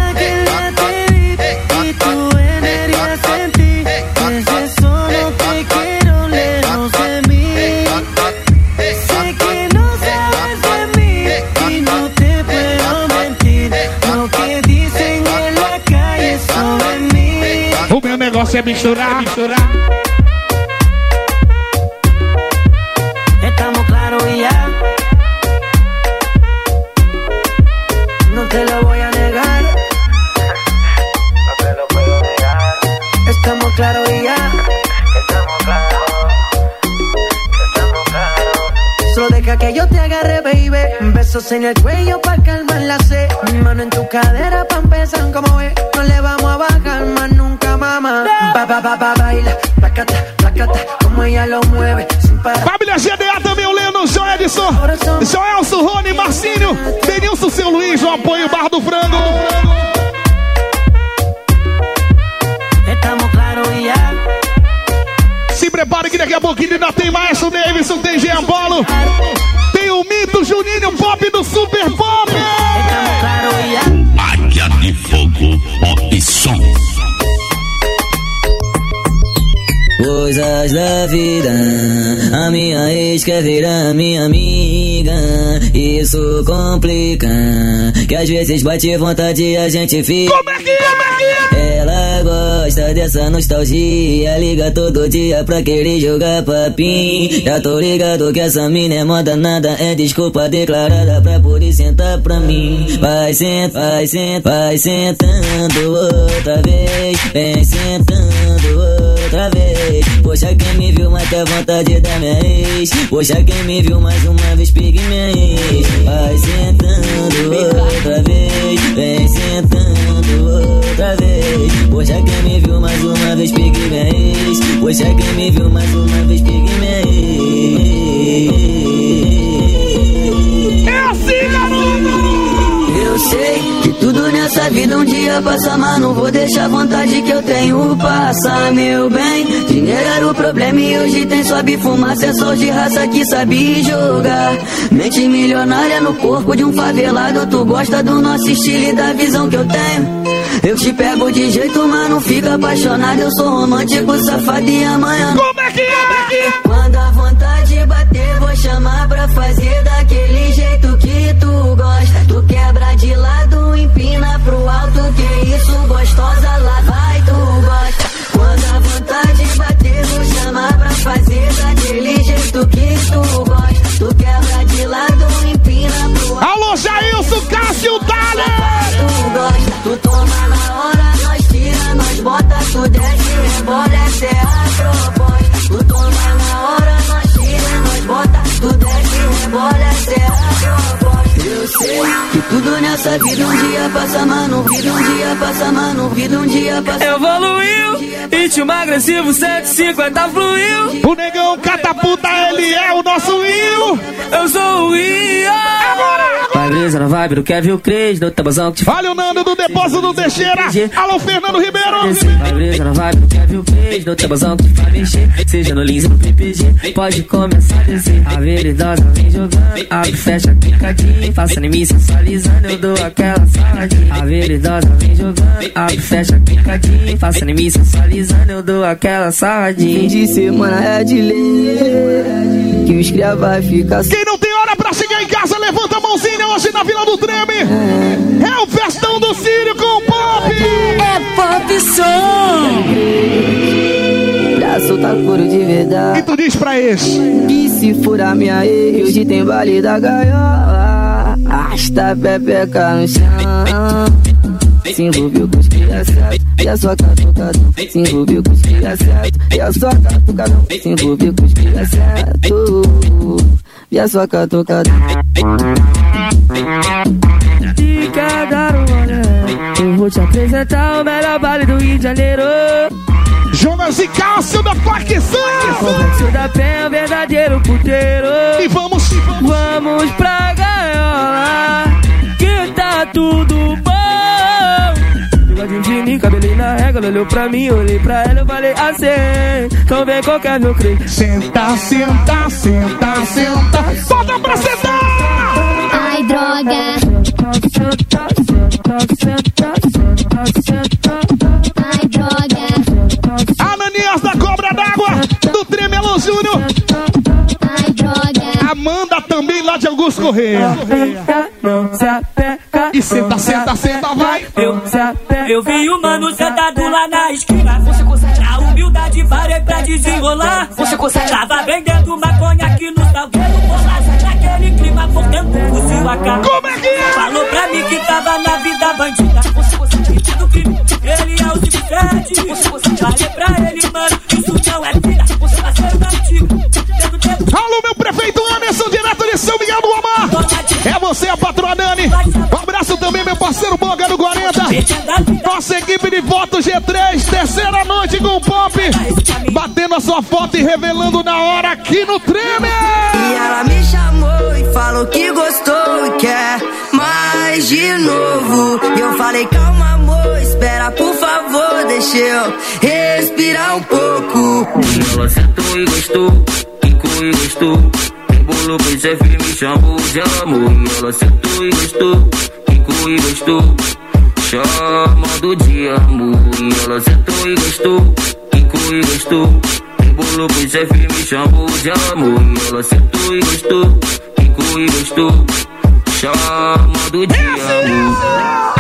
O meu negócio é misturar, misturar. Estamos claros y ya. No te lo voy a negar. No te lo puedo negar. Estamos claros y ya. Estamos claros. Estamos claros. Solo deja que yo te agarre, baby. Besos en el cuello pa' calmar la sed. Mi mano en tu cadera pa' empezar como ves. No le vamos a bajar más nunca, mamá. Ba, ba, ba, ba, baila. Placata, placata. Como ella lo mueve. Sin parar. Família G D A também, o Leno, João Edson, Joelson, Rony, Marcinho, Denilson, seu Luiz, o apoio Bar do Frango. Estamos claros y ya. Se prepare que daqui a pouquinho ainda tem Maestro Davidson, tem Jean Paulo, tem o mito Juninho Pop do Super Pop. Estamos claros y ya. Águia de Fogo Pop Som. Coisas da vida, a minha ex quer virar minha amiga. Isso complica, que às vezes bate vontade e a gente fica. Como é que é, como é que é? Ela gosta dessa nostalgia, liga todo dia pra querer jogar papinho. Já tô ligado que essa mina é moda, nada é desculpa declarada pra poder sentar pra mim. Vai sentar, vai sentar, vai sentando outra vez, vem sentando outra vez. Poxa, quem me viu mata a vontade da minha ex. Poxa, quem me viu mais uma vez pegue minha ex. Vai sentando outra vez, vem sentando outra vez. Poxa, quem me viu mais uma vez pegue minha ex. Poxa, quem me viu mais uma vez pegue minha ex. nessa vida um dia passar, mas não vou deixar a vontade que eu tenho passar, meu bem. Dinheiro era o problema e hoje tem sobe fumaça, é só de raça que sabe jogar. Mente milionária no corpo de um favelado, tu gosta do nosso estilo e da visão que eu tenho. Eu te pego de jeito, mas não fica apaixonado. Eu sou romântico, safado e amanhã. Como é que é? Quando a vontade bater, vou chamar pra fazer daquele jeito que tu gosta. Tu quebra de lado, empina pro alto, que isso gostosa, lá vai tu gosta. Quando a vontade bater, vou chamar pra fazer daquele jeito que tu gosta. Tu quebra de lado, empina pro alto. Alô, Jailson, Cássio, Dale! Tu gosta, tu toma na hora, nós tira, nós bota, tu desce, rebola, essa é a proposta. Tu toma na hora, nós tira, nós bota, tu desce, rebola, essa é a proposta. Eu sei que tudo nessa vida um dia passa, mano, vida um dia passa, mano, vida um dia passa. Evoluiu, ritmo agressivo, cento e cinquenta fluiu. O negão catapulta, ele é o nosso Will. Eu sou o Will. Agora! Vai brisa na vibe do Kevin o Cres, do tabazão que te olha o Nando do depósito do Teixeira. Alô, Fernando Ribeiro. Vai brisa na vibe do Kevin o Cres, do tabazão que te faz mexer. Seja no Lins ou no P P G, pode começar a descer. A veridosa vem jogando, abre, fecha, clicadinho. Faça em mim sensualizando, eu dou aquela saladinha. A veridosa vem jogando, abre, fecha, clicadinho. Faça em mim sensualizando, eu dou aquela saladinha. Fim de semana é de lei, que os cria vai ficar. Quem não tem hora pra chegar em casa, levanta a mãozinha hoje na Vila do Treme. É, é o festão do Círio com o Pop. É Pop Som. Pra soltar couro de verdade. E tu diz pra esse que se furar minha ex, hoje tem baile da gaiola. Arrasta a pepeca no chão. Se envolveu com os cria certo, e a sua catucadão. Se envolveu com os cria certo, e a sua catucadão. Se envolveu com os cria certo, e a sua catucadão. De cada rolê, eu vou te apresentar o melhor baile do Rio de Janeiro. Jonas e Cássio da facção. Complexo da Penha, o verdadeiro puteiro. E vamos, vamos, vamos pra gaiola, que tá tudo bom. Bigodinho de mim, cabelinho na régua, olhou pra mim, olhei pra ela, eu falei assim. Então vem qualquer meu crente. Senta, senta, senta, senta. Bota pra sentar. Ai, droga. Ai, droga. Ananias da Cobra d'Água, do Tremelo Júnior. Ai, droga. Amanda também lá de Augusto Correia. Não se apeca. E senta, senta, senta, vai. Eu, eu vi o mano sentado lá na esquina. Você consegue. A humildade parei pra desenrolar. Você consegue. Tava vendendo maconha aqui no salgueiro. Bolacha naquele clima, mordendo o fuzil a cara. Como é que é? Falou pra mim que tava na vida bandida. Você consegue. Do crime, ele é o cinco sete. Você consegue. Falei pra ele, mano, isso não é vida. Você vai ser o antigo. Alô, meu prefeito Anderson, direto de São Miguel do Amar. É você, a patroa Dani. Um abraço também, meu parceiro Boga do quarenta. Nossa equipe de foto G três, terceira noite com o Pop. Batendo a sua foto e revelando na hora aqui no Treme. E ela me chamou e falou que gostou e quer mais de novo. E eu falei, calma amor, espera por favor, deixa eu respirar um pouco. E ela sentou e gostou, quicou e gostou. Embolou pro chefe, me chamou de amor. E ela sentou e gostou, quicou e gostou. Chamando de amor. E ela sentou e gostou, quicou e gostou. Embolou pro chefe, me chamou de amor. E ela sentou e gostou, quicou e gostou. Chamando de amor.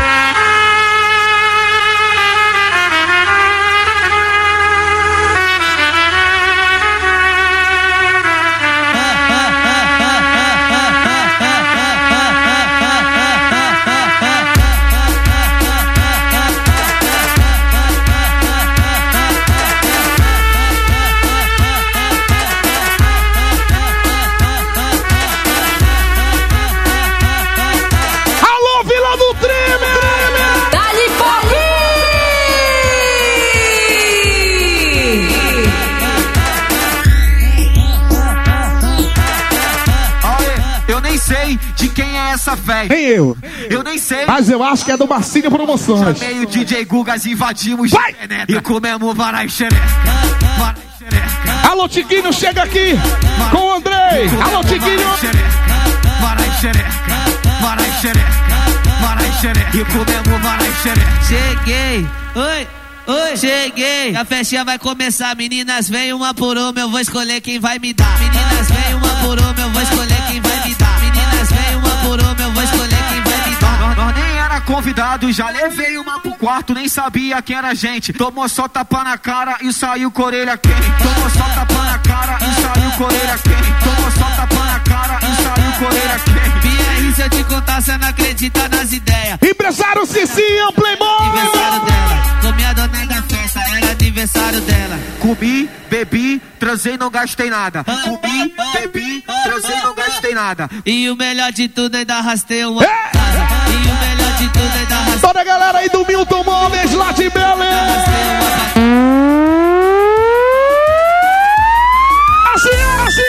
Alô, Vila do Treme! é essa, véi? Nem eu. Eu nem sei. Mas eu acho que é do Marcinho Promoções. Chamei o D J Gugas, invadimos Vai! e comemos varai xereca. Varai xereca. Alô, Tiquinho, chega aqui com o Andrei. Alô, Tiquinho. Varai xereca. Varai xereca. Varai xereca. E comemos varai xereca. Cheguei. Oi. Oi, cheguei, a festinha vai começar. Meninas, vem uma por uma, eu vou escolher quem vai me dar. Meninas, vem uma por uma, eu vou escolher quem vai me dar. Meninas, vem uma por uma, eu vou escolher quem vai me dar. Nós, nós nem era convidado, já levei uma pro quarto, nem sabia quem era a gente. Tomou só tapa na cara e saiu com orelha quente. Tomou só tapa na cara e saiu com orelha quente. Tomou só tapa na cara e saiu com orelha quente. Minha se eu te contar, cê não acredita nas ideias. Empresário Cicinho, Playboy. Aniversário dela, comi a dona da festa, era aniversário dela. Comi, bebi, transei, não gastei nada. Comi, bebi, transei, não gastei nada. E o melhor de tudo ainda arrastei uma casa. E o melhor de tudo ainda arrastei. Toda a galera aí do Milton Móveis lá de Belém. Assim, assim.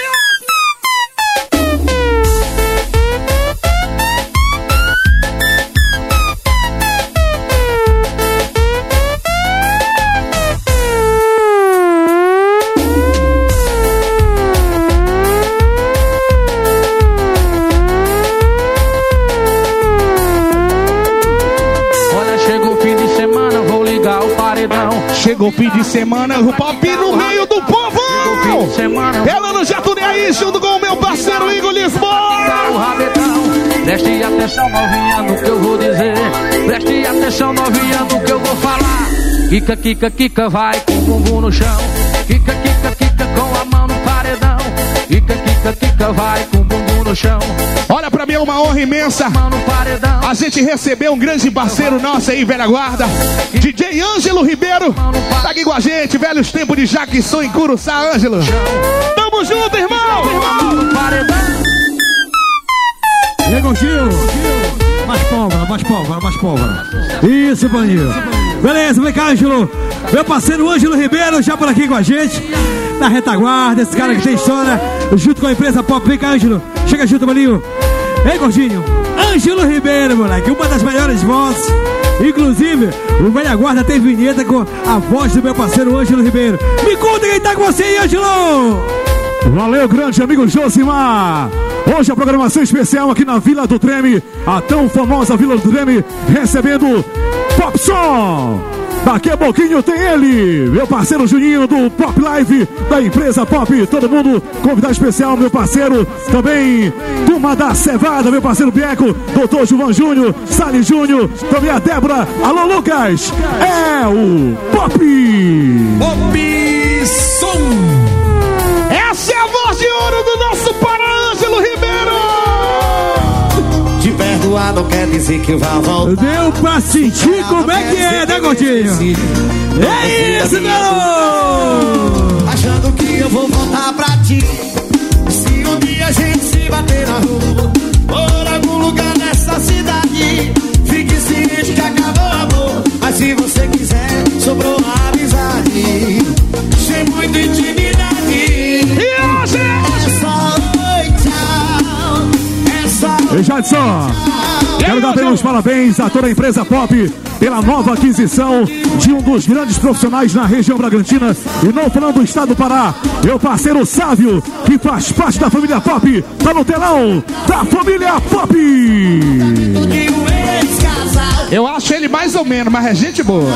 Chegou o fim de semana, o pop no meio do povo. Ela no Getúlio aí, junto com o meu parceiro Igor Lisboa. Preste atenção, novinha, no que eu vou dizer. Preste atenção, novinha, no que eu vou falar. Kika, kika, kika, vai com o bumbum no chão. Kika, kika, kika, com a mão no paredão. Kika, kika, kika, vai com o bumbum no chão. Olha, pra mim é uma honra imensa a gente recebeu um grande parceiro nosso aí, velha guarda, D J Ângelo Ribeiro, tá aqui com a gente, velhos tempos de Jackson em Curuçá. Ângelo, tamo junto, irmão. E aí, Gordinho? Mais pólvora, mais pólvora, mais pólvora. Isso, Bandinho. Beleza, vem cá, Ângelo. Meu parceiro Ângelo Ribeiro já por aqui com a gente, na retaguarda, esse cara que tem história, junto com a empresa Pop. Vem cá, Ângelo. Chega junto, Maninho. Ei, Gordinho. Ângelo Ribeiro, moleque, uma das melhores vozes. Inclusive, o Velha Guarda tem vinheta com a voz do meu parceiro Ângelo Ribeiro. Me conta quem tá com você aí, Ângelo. Valeu, grande amigo Josimar. Hoje a programação especial aqui na Vila do Treme, a tão famosa Vila do Treme, recebendo Popson. Daqui a pouquinho tem ele, meu parceiro Juninho do Pop Live, da empresa Pop. Todo mundo, convidado especial, meu parceiro. Também Turma da Cevada, meu parceiro Bieco, doutor Gilvan Júnior, Salles Júnior, também a Débora. Alô, Lucas, é o Pop. Pop Som. Essa é a voz de ouro do nosso Pará, Ângelo Ribeiro. Te perdoar não quer dizer que vai voltar. Deu pra sentir como é que é, né, Gordinho? É isso, garoto! Achando que eu vou voltar pra ti. Se um dia a gente se bater na rua, por algum lugar nessa cidade, fique ciente que acabou o amor. Mas se você quiser, sobrou a amizade. Sem muita intimidade. E hoje é só oi, tchau. É só Ei, Jadson, quero dar bem os parabéns a toda a empresa Pop pela nova aquisição de um dos grandes profissionais na região Bragantina, e não falando do estado do Pará, meu parceiro Sávio, que faz parte da família Pop, tá no telão da família Pop. Eu acho ele mais ou menos, mas é gente boa.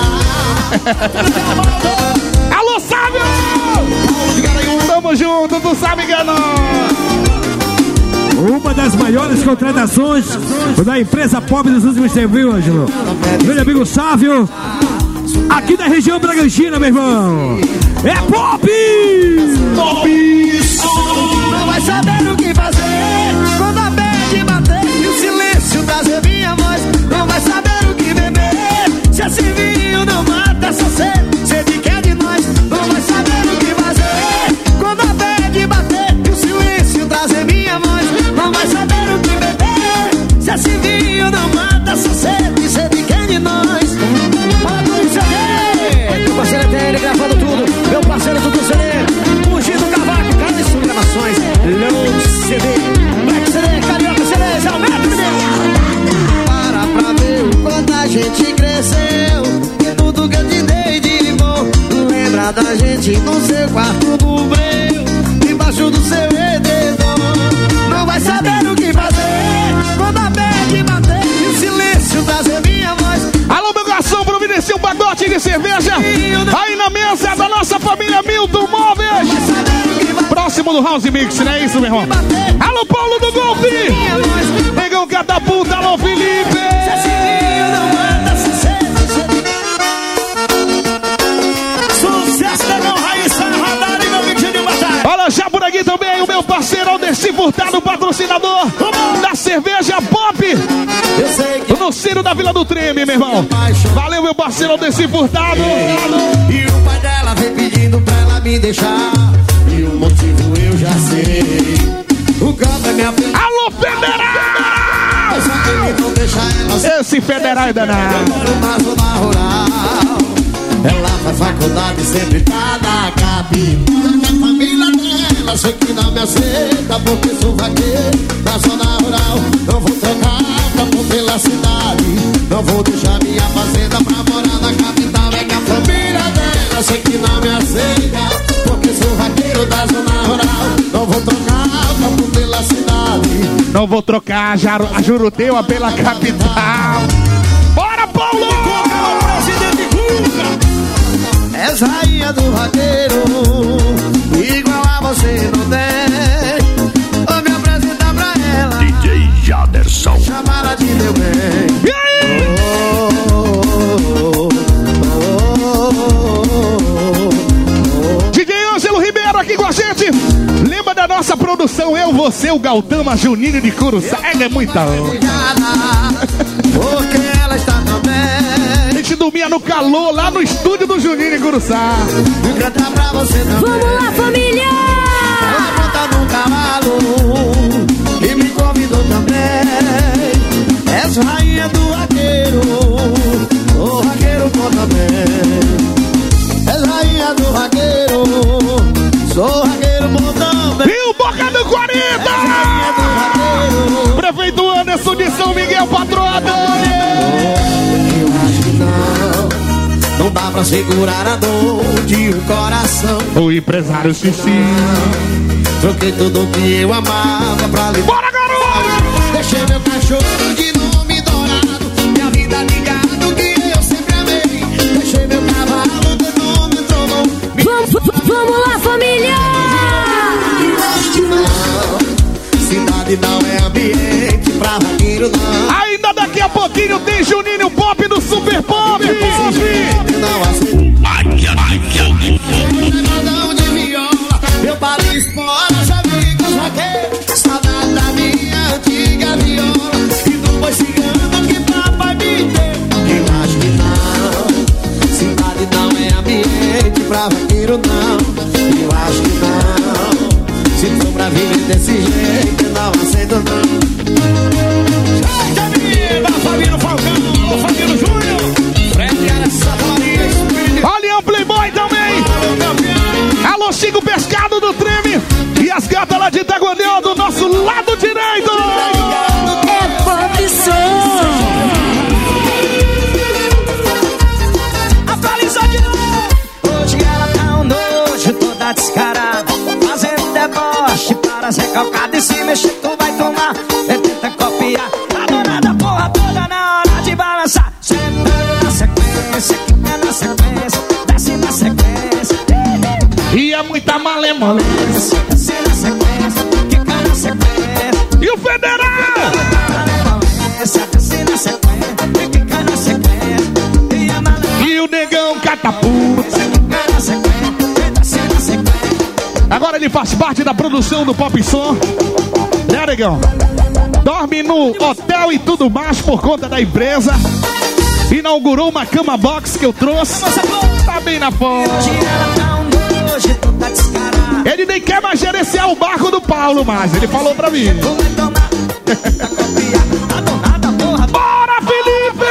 Alô, Sávio! Tamo junto, tu sabe que não. Uma das maiores contratações da empresa Pop dos últimos tempos, viu, Ângelo? Meu amigo Sávio, aqui da região Bragantina, meu irmão. É Pop! Pop! Não vai saber o que fazer quando a bad bater e o silêncio trazer minha voz. Não vai saber o que beber se esse vinho não mata essa sede. Sede que é de nós. Não vai saber o que fazer quando a bad bater e o silêncio trazer minha voz. Não vai saber o que beber se esse vinho não mata essa sede. Sede que é de nós. Fala com isso aí. Meu parceiro tem ele gravando tudo. Meu parceiro Tudo C D. Fugindo Cavaco, cara de gravações. Low C D. Black C D, Carioca C D. Já aumenta, menino. esqueceu de tudo que eu te dei de bom. Lembra da gente no seu quarto no breu, debaixo do seu edredom. Não vai saber o que fazer quando a bad bater e o silêncio trazer minha voz. Alô, meu garçom, providencia um pacote de cerveja aí na mesa da nossa família Milton Móveis. Próximo do House Mix, não é isso, meu irmão? Alô, Paulo do Golfe. Negão Catapulta, alô, Felipe. Sucesso, Negão Raíssa, radar e meu vídeo de batalha. Olha já por aqui também o meu parceiro Aldeci Furtado, patrocinador da cerveja Pop. No Ciro da Vila do Treme, meu irmão. Valeu, meu parceiro Aldeci Furtado. E o pai dela vem pedindo pra ela me deixar, e o motivo eu já sei. O campo é minha filha. Alô, Federal! Só que ele não deixa ela. Esse Federal é danado. Eu moro na zona rural. Ela faz faculdade, sempre tá na capital. A família dela, sei que não me aceita, porque sou vaqueiro na zona rural. Não vou trocar campo pela cidade, não vou deixar minha fazenda pra morar na capital. É que a família dela, sei que não me aceita, porque sou vaqueiro da zona rural. Não vou trocar campo pela cidade, não vou trocar a Juruteua pela capital. Bora, Paulo! És rainha do vaqueiro, igual a você não tem. Vou me apresentar pra ela, D J Jaderson. Chamar de meu bem. E aí? Oh, oh, oh, oh, oh. D J Ângelo Ribeiro aqui com a gente. Lembra da nossa produção? Eu, você, o Galtama, Juninho de Curuçá. Ela é muita onda. Porque ela está também. A gente dormia no calor lá no estúdio do Juninho de Curuçá. E cantar pra você também. Vamos lá, família! Ela monta no cavalo e me convidou também. És rainha do vaqueiro, o vaqueiro conta bem. És rainha do vaqueiro, sou vaqueiro bom também. E o Boca do quarenta! Prefeito Anderson de São Miguel, patroador! Eu acho que não, não dá pra segurar a dor de um coração. O empresário Cici. Troquei tudo que eu amava pra livrar. Bora, garoto! Deixei meu cachorro de nome dourado, minha vida de gado que eu sempre amei. Deixei meu cavalo de nome trovão. Vamos, vamos lá, família! Eu acho que não, cidade não é ambiente pra vaqueiro não. Ainda daqui a pouquinho tem Juninho Pop do Super Pop! Não aceito. Pegadão de viola, eu parei espora, já vi com os vaqueiros. Saudade da minha antiga viola e do boi cigano que papai me deu. Eu acho que não, cidade não é ambiente pra vaqueiro não. Eu acho que não, se for pra viver desse jeito, eu não aceito não. Fabiano Falcão, Fabiano Júnior, Fred Araçá, olha o Playboy também. Alô, Chico Pescado do Treme e as gatas lá de Itaguandeu do nosso lado direito. É Pop Som. Atualizou de novo. Hoje ela tá um nojo, toda descarada, fazendo deboche para as recalcadas. E se mexer tu vai tomar, é tenta copiar. Adorada porra toda na hora de balançar. Sentando na sequência, quica na sequência, desce na sequência. E é muita malemolência. Desce na sequência, quica na sequência. E o Federal? Desce na sequência, quica na sequência. E o Negão Catapulta. Agora ele faz parte da produção do Pop Som. Né, Negão? Dorme no hotel e tudo mais por conta da empresa. Inaugurou uma cama box que eu trouxe. Tá bem na foto. Ele nem quer mais gerenciar o barco do Paulo mais. Ele falou pra mim. Bora, Felipe!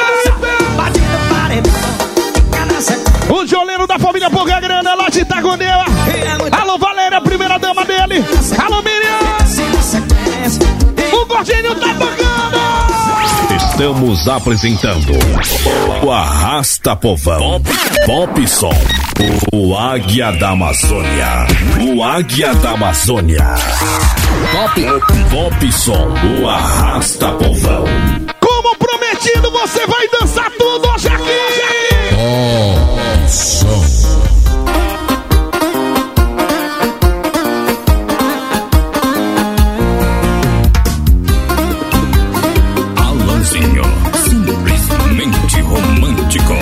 O joleiro da família Boca Grande lá de Itaguandeu. Alô, Valéria, primeira dama dele. Alô, Miriam. O Gordinho tá tocando. Estamos apresentando o Arrasta Povão Pop, Pop Som, o Águia da Amazônia, o Águia da Amazônia. Pop, Pop Som, o Arrasta Povão. Como prometido, você vai dançar tudo hoje aqui. Pop Som. Simplesmente romântico.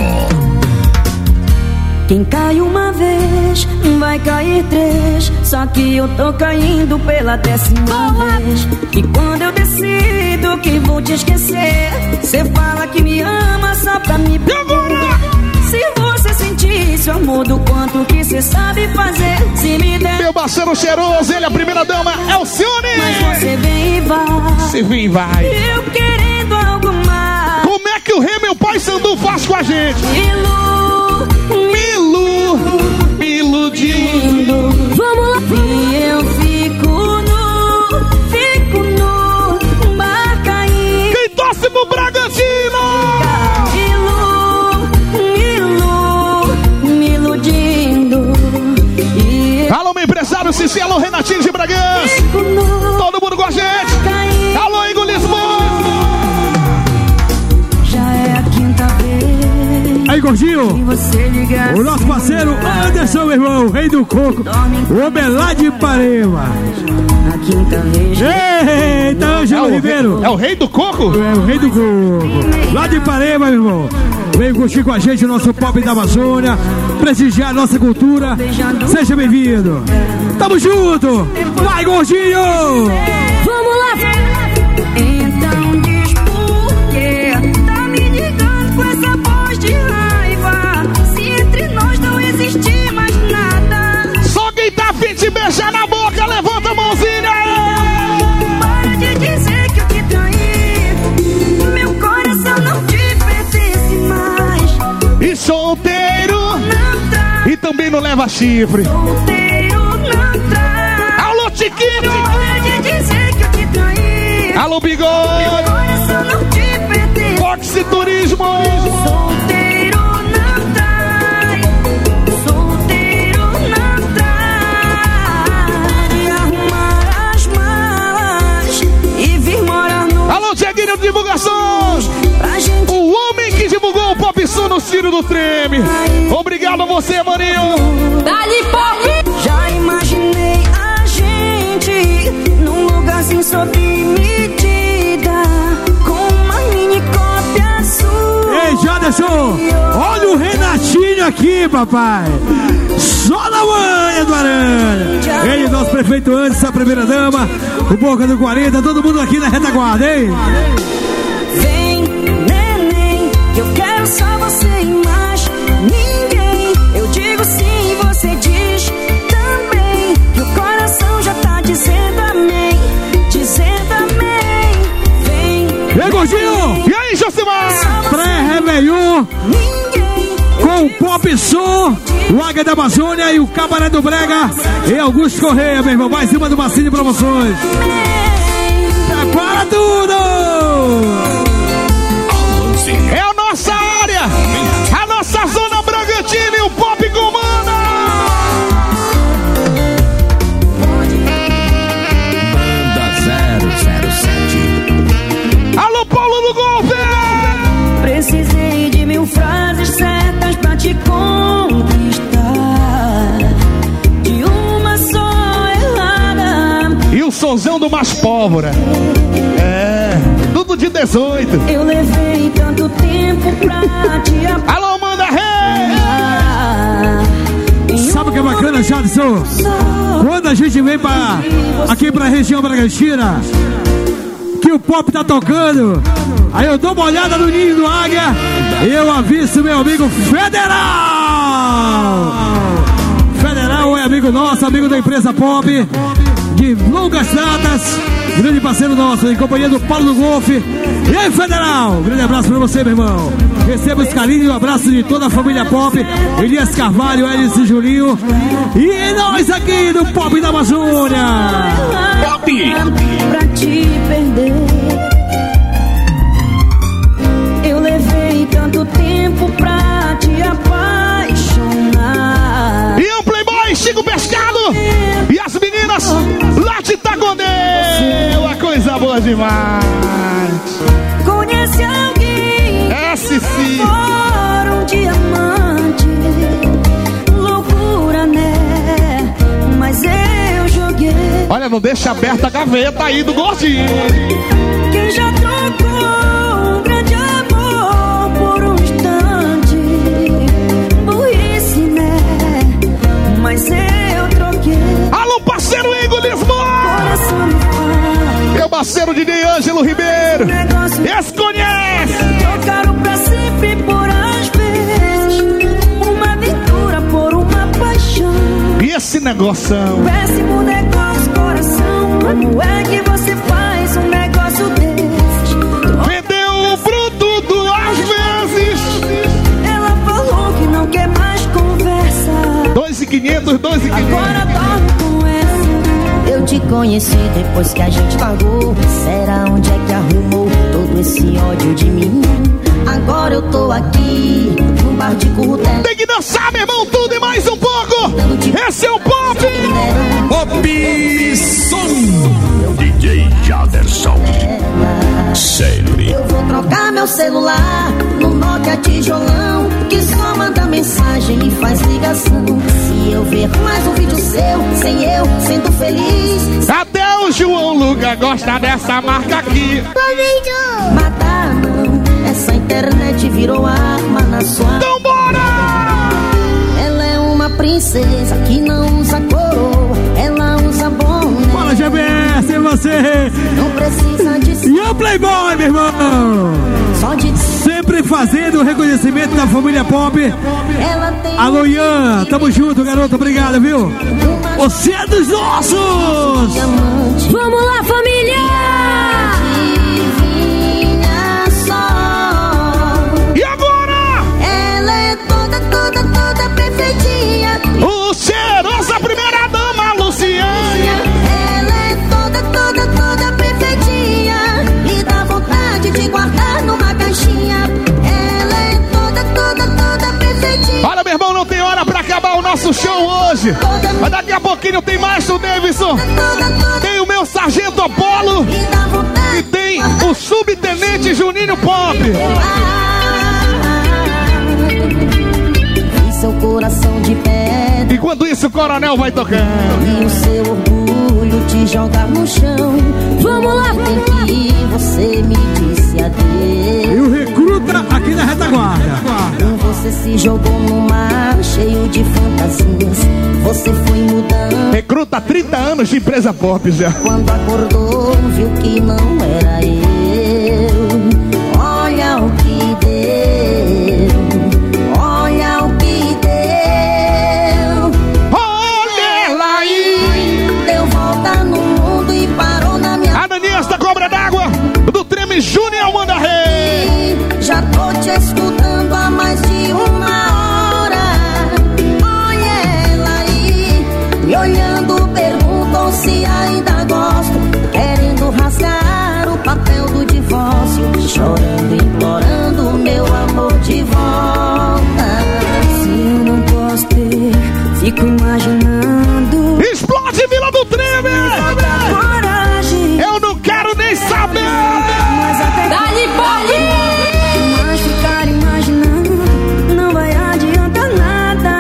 Quem cai uma vez, vai cair três. Só que eu tô caindo pela décima vez. E quando eu decido que vou te esquecer, cê fala que me ama só pra me perder. Se você sentisse o amor do quanto que cê sabe fazer, se me der. Meu parceiro cheiroso, ele, a primeira dama, é o Cione. Mas você vem e vai. Você vem e vai. Eu querendo algo mais. Como é que o rei, meu pai Sandu, faz com a gente? Milu, Milu, me iludindo. Vamos lá. E eu fico nu, fico nu, marca aí. Quem torce pro Bragantino? Milu, Milu, me iludindo. E alô, meu empresário Cici, alô, Renatinho de Bragança. Todo mundo com a gente. Alô, Igor Lisboa. Aí, gordinho, o nosso parceiro Anderson, meu irmão, o rei do coco, o Omelá de Parema. Eita, Ângelo é Ribeiro. Rei, é o rei do coco? É o rei do coco. Lá de Parema, meu irmão. Vem curtir com a gente o nosso pop da Amazônia, prestigiar a nossa cultura. Seja bem-vindo. Tamo junto. Vai, gordinho. Vamos lá. Então diz por quê? Tá me ligando com essa voz de raiva. Se entre nós não existe mais nada. Só quem tá afim de beijar na boca, levanta a mãozinha. Para de dizer que eu te traí. Meu coração não te pertence mais. E solteiro não trai. E também não leva chifre. Solteiro não trai. Alô, Tiquinho. Para de dizer que eu te traí. Alô, Bigode. Meu coração não te pertence. Fox Turismo. Solteiro não trai. Solteiro não trai. E arrumar as malas e vir morar no. Alô, Dieguinho de Divulgações. Gente... O homem que divulgou o Pop Som no Ciro do Treme. Obrigado a você, maninho. Dali Pop. Já imaginei a gente num lugar sem sob medida, com uma mini cópia sua. Ei, Jaderson, olha o Renatinho aqui, papai. Só na manha do Aranha. Ele, nosso prefeito antes, a primeira dama, o Boca do quarenta, todo mundo aqui na retaguarda, hein? Vem, neném, que eu quero só você e mais ninguém. Eu digo sim, você diz também, que o coração já tá dizendo amém, dizendo amém. Vem, ei, gordinho! E aí, Josimar? Pré-Réveillon com o Pop Som, o Águia da Amazônia e o Cabaré do Brega e Augusto Correia, meu irmão. Mais uma do Macinho de Promoções. Prepara tudo! É a nossa área, a nossa zona Bragantino e o Pop comanda. Banda zero zero sete. Alô, Paulo do Golpe. Precisei de mil frases certas pra te conquistar, de uma só errada. E o sonzão do Mais Pólvora. É, tudo de dezoito. Eu levei tanto tempo pra te apagar. Alô, Manda Rei. Sabe o que é bacana, Jadson? Quando a gente vem pra, aqui pra região Bragantina, que o pop tá tocando, aí eu dou uma olhada no ninho do Águia e eu aviso meu amigo Federal. Federal é amigo nosso, amigo da empresa Pop, de longas datas, grande parceiro nosso, em companhia do Paulo do Golfe. E aí, Federal, um grande abraço pra você, meu irmão. Receba os carinhos e o abraço de toda a família Pop, Elias Carvalho, Elis e Julinho. E nós aqui do Pop da Amazônia. Pop! Pra te perder. Levei tanto tempo pra te apaixonar. E o Playboy Chico Pescado e as meninas lá de Tagondê. Uma coisa boa demais. Conhece alguém S C for um diamante. Loucura, né? Mas eu joguei. Olha, não deixa aberta a gaveta aí do gordinho. Quem já trocou um grande amor por um instante. Burrice, né? Mas eu troquei. Alô, parceiro Igor Lisboa! Meu parceiro D J Ângelo Ribeiro. Desconhece! Trocaram pra sempre por às vezes. Uma aventura por uma paixão. E esse negoção? Péssimo negócio, coração. Como é que você faz um negócio desses? Vendeu o bruto duas vezes. Ela falou que não quer mais conversa. Dois mil e quinhentos, dois mil e quinhentos. Agora dorme com essa. Eu te conheci depois que a gente largou. Será onde é que arrumou todo esse ódio de mim? Agora eu tô aqui no bar de Curruté. Tem que dançar, meu irmão, tudo e mais um pouco. Esse é o Pop. Pop Som. D J Jaderson. Sempre. Eu vou trocar meu celular no Nokia tijolão, que só manda mensagem e faz ligação. Se eu ver mais um vídeo seu, sem eu, sendo feliz. Até o João Luca gosta dessa marca aqui. Matar não, essa internet virou arma na sua. Então bora! Ela é uma princesa que não usa coroa, ela usa boné. Fala, G B S, e você? Não precisa de... E o Playboy, meu irmão? Só de... Sempre fazendo o reconhecimento da família Pop. Ela tem... Alô, Ian, tamo junto, garoto, obrigado, viu? Você é dos nossos! Vamos lá, família! E agora? Ela é toda, toda, toda perfeitinha. O cheiroso, a primeira dama, Luciane. Ela é toda, toda, toda perfeitinha. E dá vontade de guardar numa caixinha. Ela é toda, toda, toda perfeitinha. Olha, meu irmão, não tem hora pra acabar o nosso show hoje. Mas daqui a pouquinho tem mais do Davidson. Tem o meu sargento Apolo. E tem o subtenente Juninho Pop. E seu coração de pedra. Enquanto isso, o coronel vai tocando. E o seu orgulho te joga no chão. Vamos lá, tem que você me disse adeus. E o recruta aqui na retaguarda. Você se jogou no mar cheio de fantasias. Você foi mudando. Recruta trinta anos de empresa Pop já. Quando acordou, viu que não era eu. Olha o que deu. Olha o que deu. Olha ela aí. Deu volta no mundo e parou na minha. Ananias da Cobra d'Água, do Treme Júnior Manda Rei. Já tô te escutando há mais de uma hora. Olha ela aí, me olhando, perguntou se ainda gosto. Querendo rasgar o papel do divórcio. Chorando, implorando meu amor de volta. Se eu não posso ter, fico imaginando. Explode Vila do Treme. Coragem. Eu não quero nem saber. Mas até Dali, Poli! Mas ficar imaginando não vai adiantar nada.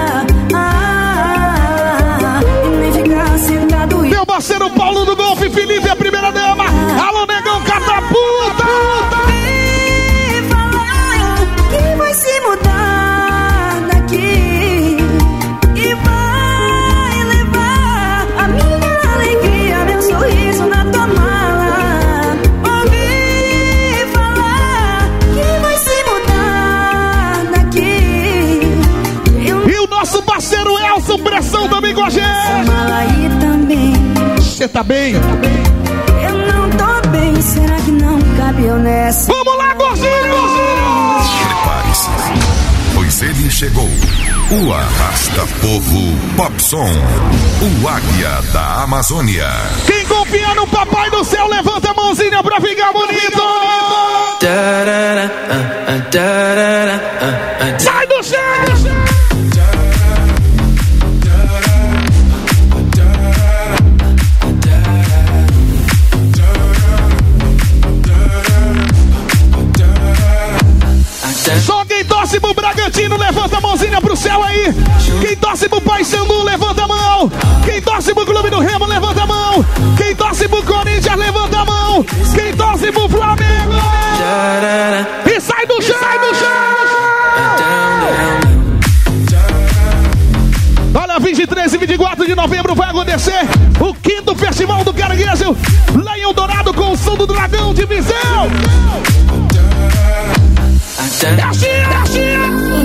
Ah, e nem ficar sentado. Meu parceiro Paulo do Golfe, Felipe, a primeira dama. Alô, negão, catapulta. E falar que vai se mudar daqui e vai levar a minha alegria, meu sorriso na tua mala. Ouvi falar que vai se mudar daqui. Eu E o nosso parceiro Elson Pressão também com a gente. mala aí também. Você tá bem? Eu não tô bem, será que não cabe eu nessa? Vamos lá, gordinho! Prepare-se, pois ele chegou. O Arrasta Povo Popson, o Águia da Amazônia. Quem confia no Papai do Céu, levanta a mãozinha pra ficar bonito. Sai do chão! Só quem torce pro Bragantino, levanta a mãozinha pro céu aí. Quem torce pro Paysandu, levanta a mão. Quem torce pro Clube do Remo, levanta a mão. Quem torce pro Corinthians, levanta a mão. Quem torce pro Flamengo e sai do chão, sai do chão. Olha, vinte e três e vinte e quatro de novembro vai acontecer o quinto Festival do Caranguejo lá em Eldorado com o Som do Dragão de Viseu. Desce, desce.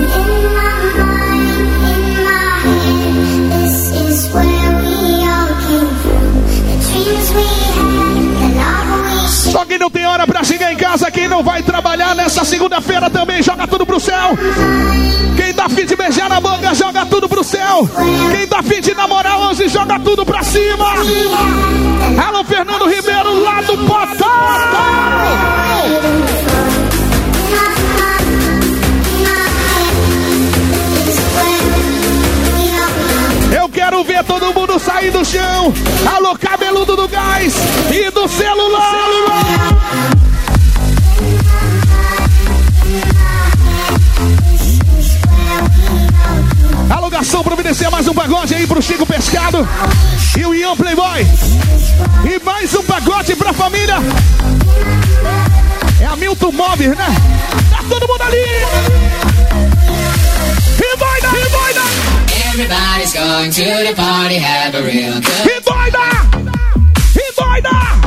Só quem não tem hora pra chegar em casa, quem não vai trabalhar nessa segunda-feira também joga tudo pro céu. Quem tá afim de beijar na boca, joga tudo pro céu. Quem tá afim de namorar hoje, joga tudo pra cima. Alô, Fernando Ribeiro, lá do Potão. Eu quero ver todo mundo sair do chão. Alô, cabeludo do gás e do celular. Alô, garçom, providencia mais um pagode aí pro Chico Pescado e o Ian Playboy. E mais um pagode pra família. É a Milton Móveis, né? Tá todo mundo ali. E vai dar, e vai dar. Everybody's going to the party, have a real good. E vai dar! E vai dar!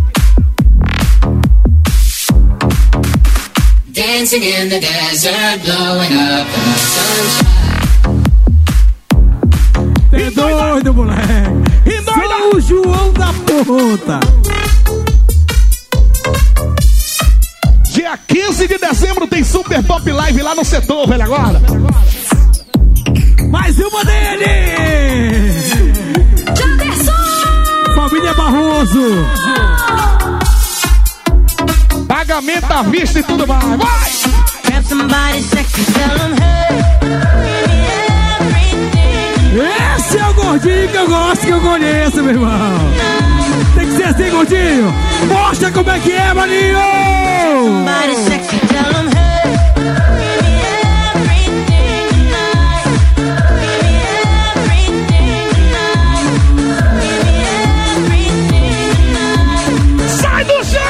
Dancing in the desert, blowing up in the sunshine. É doido, moleque! E vai dar! O João da Ponta! Dia quinze de dezembro tem Super Pop Live lá no setor, velho, agora! Mais uma dele! Janderson! Família Barroso! Pagamento à vista e tudo mais! Vai! Esse é o gordinho que eu gosto, que eu conheço, meu irmão! Tem que ser assim, gordinho! Mostra como é que é, maninho! Sai do chão!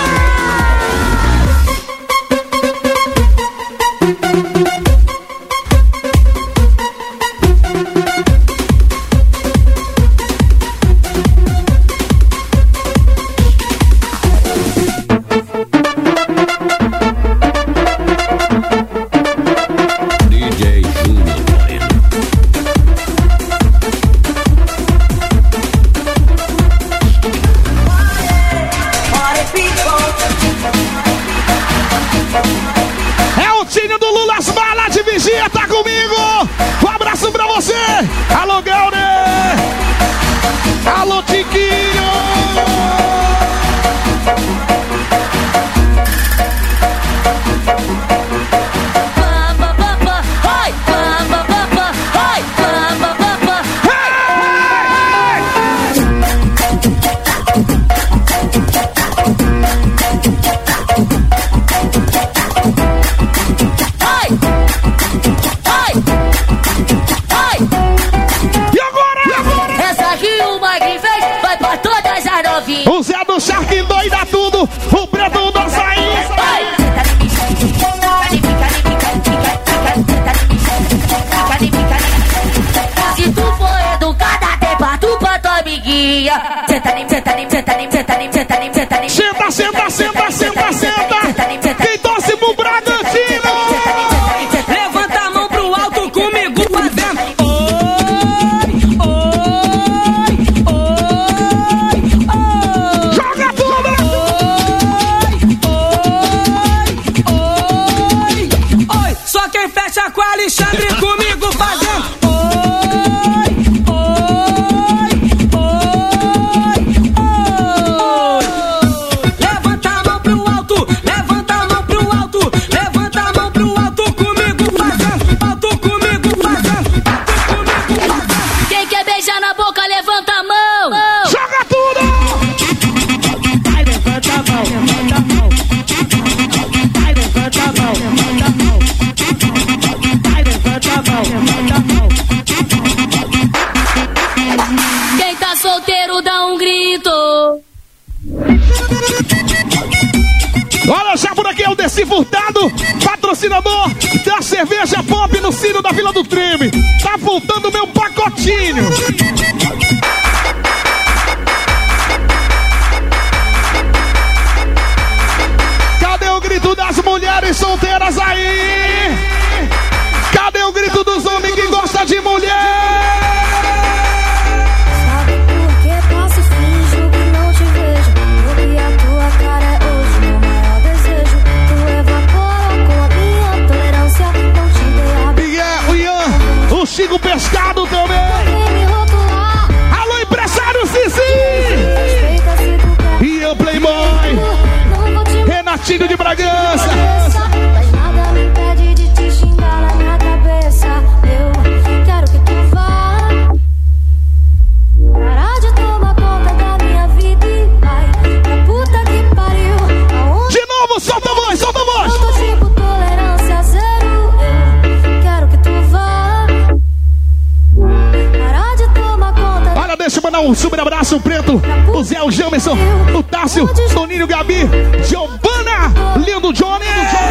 O Zé do Shark endoida tudo, o preto do açaí. Se tu for educada, até parto pra tua amiguinha. Senta nem, senta nem, senta nem, senta nem, senta nem, senta nem. Senta, senta, senta, senta, senta. Quem torce pro Bragantino? Levanta a mão pro alto comigo fazendo. Joga tudo! Oi, oi, oi. Só quem fecha com Alexandre comigo fazendo. Quem tá solteiro dá um grito. Olha, já por aqui é o Desi Furtado, patrocinador da cerveja Pop no Círio da Vila do Treme. Tá voltando meu pacotinho. Cadê o grito das mulheres solteiras aí? Cadê o grito dos homens que gostam de mulher? Sabe por que passo e finjo que não te vejo? Porque a tua cara é hoje meu maior desejo. Tu evapora com a minha tolerância. Não te dei a... E é o Ian, o Chico Pescado também. Alô, empresário Cici! Ian Playboy, Renatinho de Bragança. Mas nada me impede de te xingar na minha cabeça. Eu quero que tu vá parar de tomar conta da minha vida e vai pra puta que pariu. Aonde de novo, solta a voz, solta a voz. eu tô tipo tolerância zero. Eu quero que tu vá parar de tomar conta. Olha, deixa eu mandar um super abraço preto. O Zé, o Jamerson, o Tássio, Toninho, Gabi, Giovana, lindo Johnny.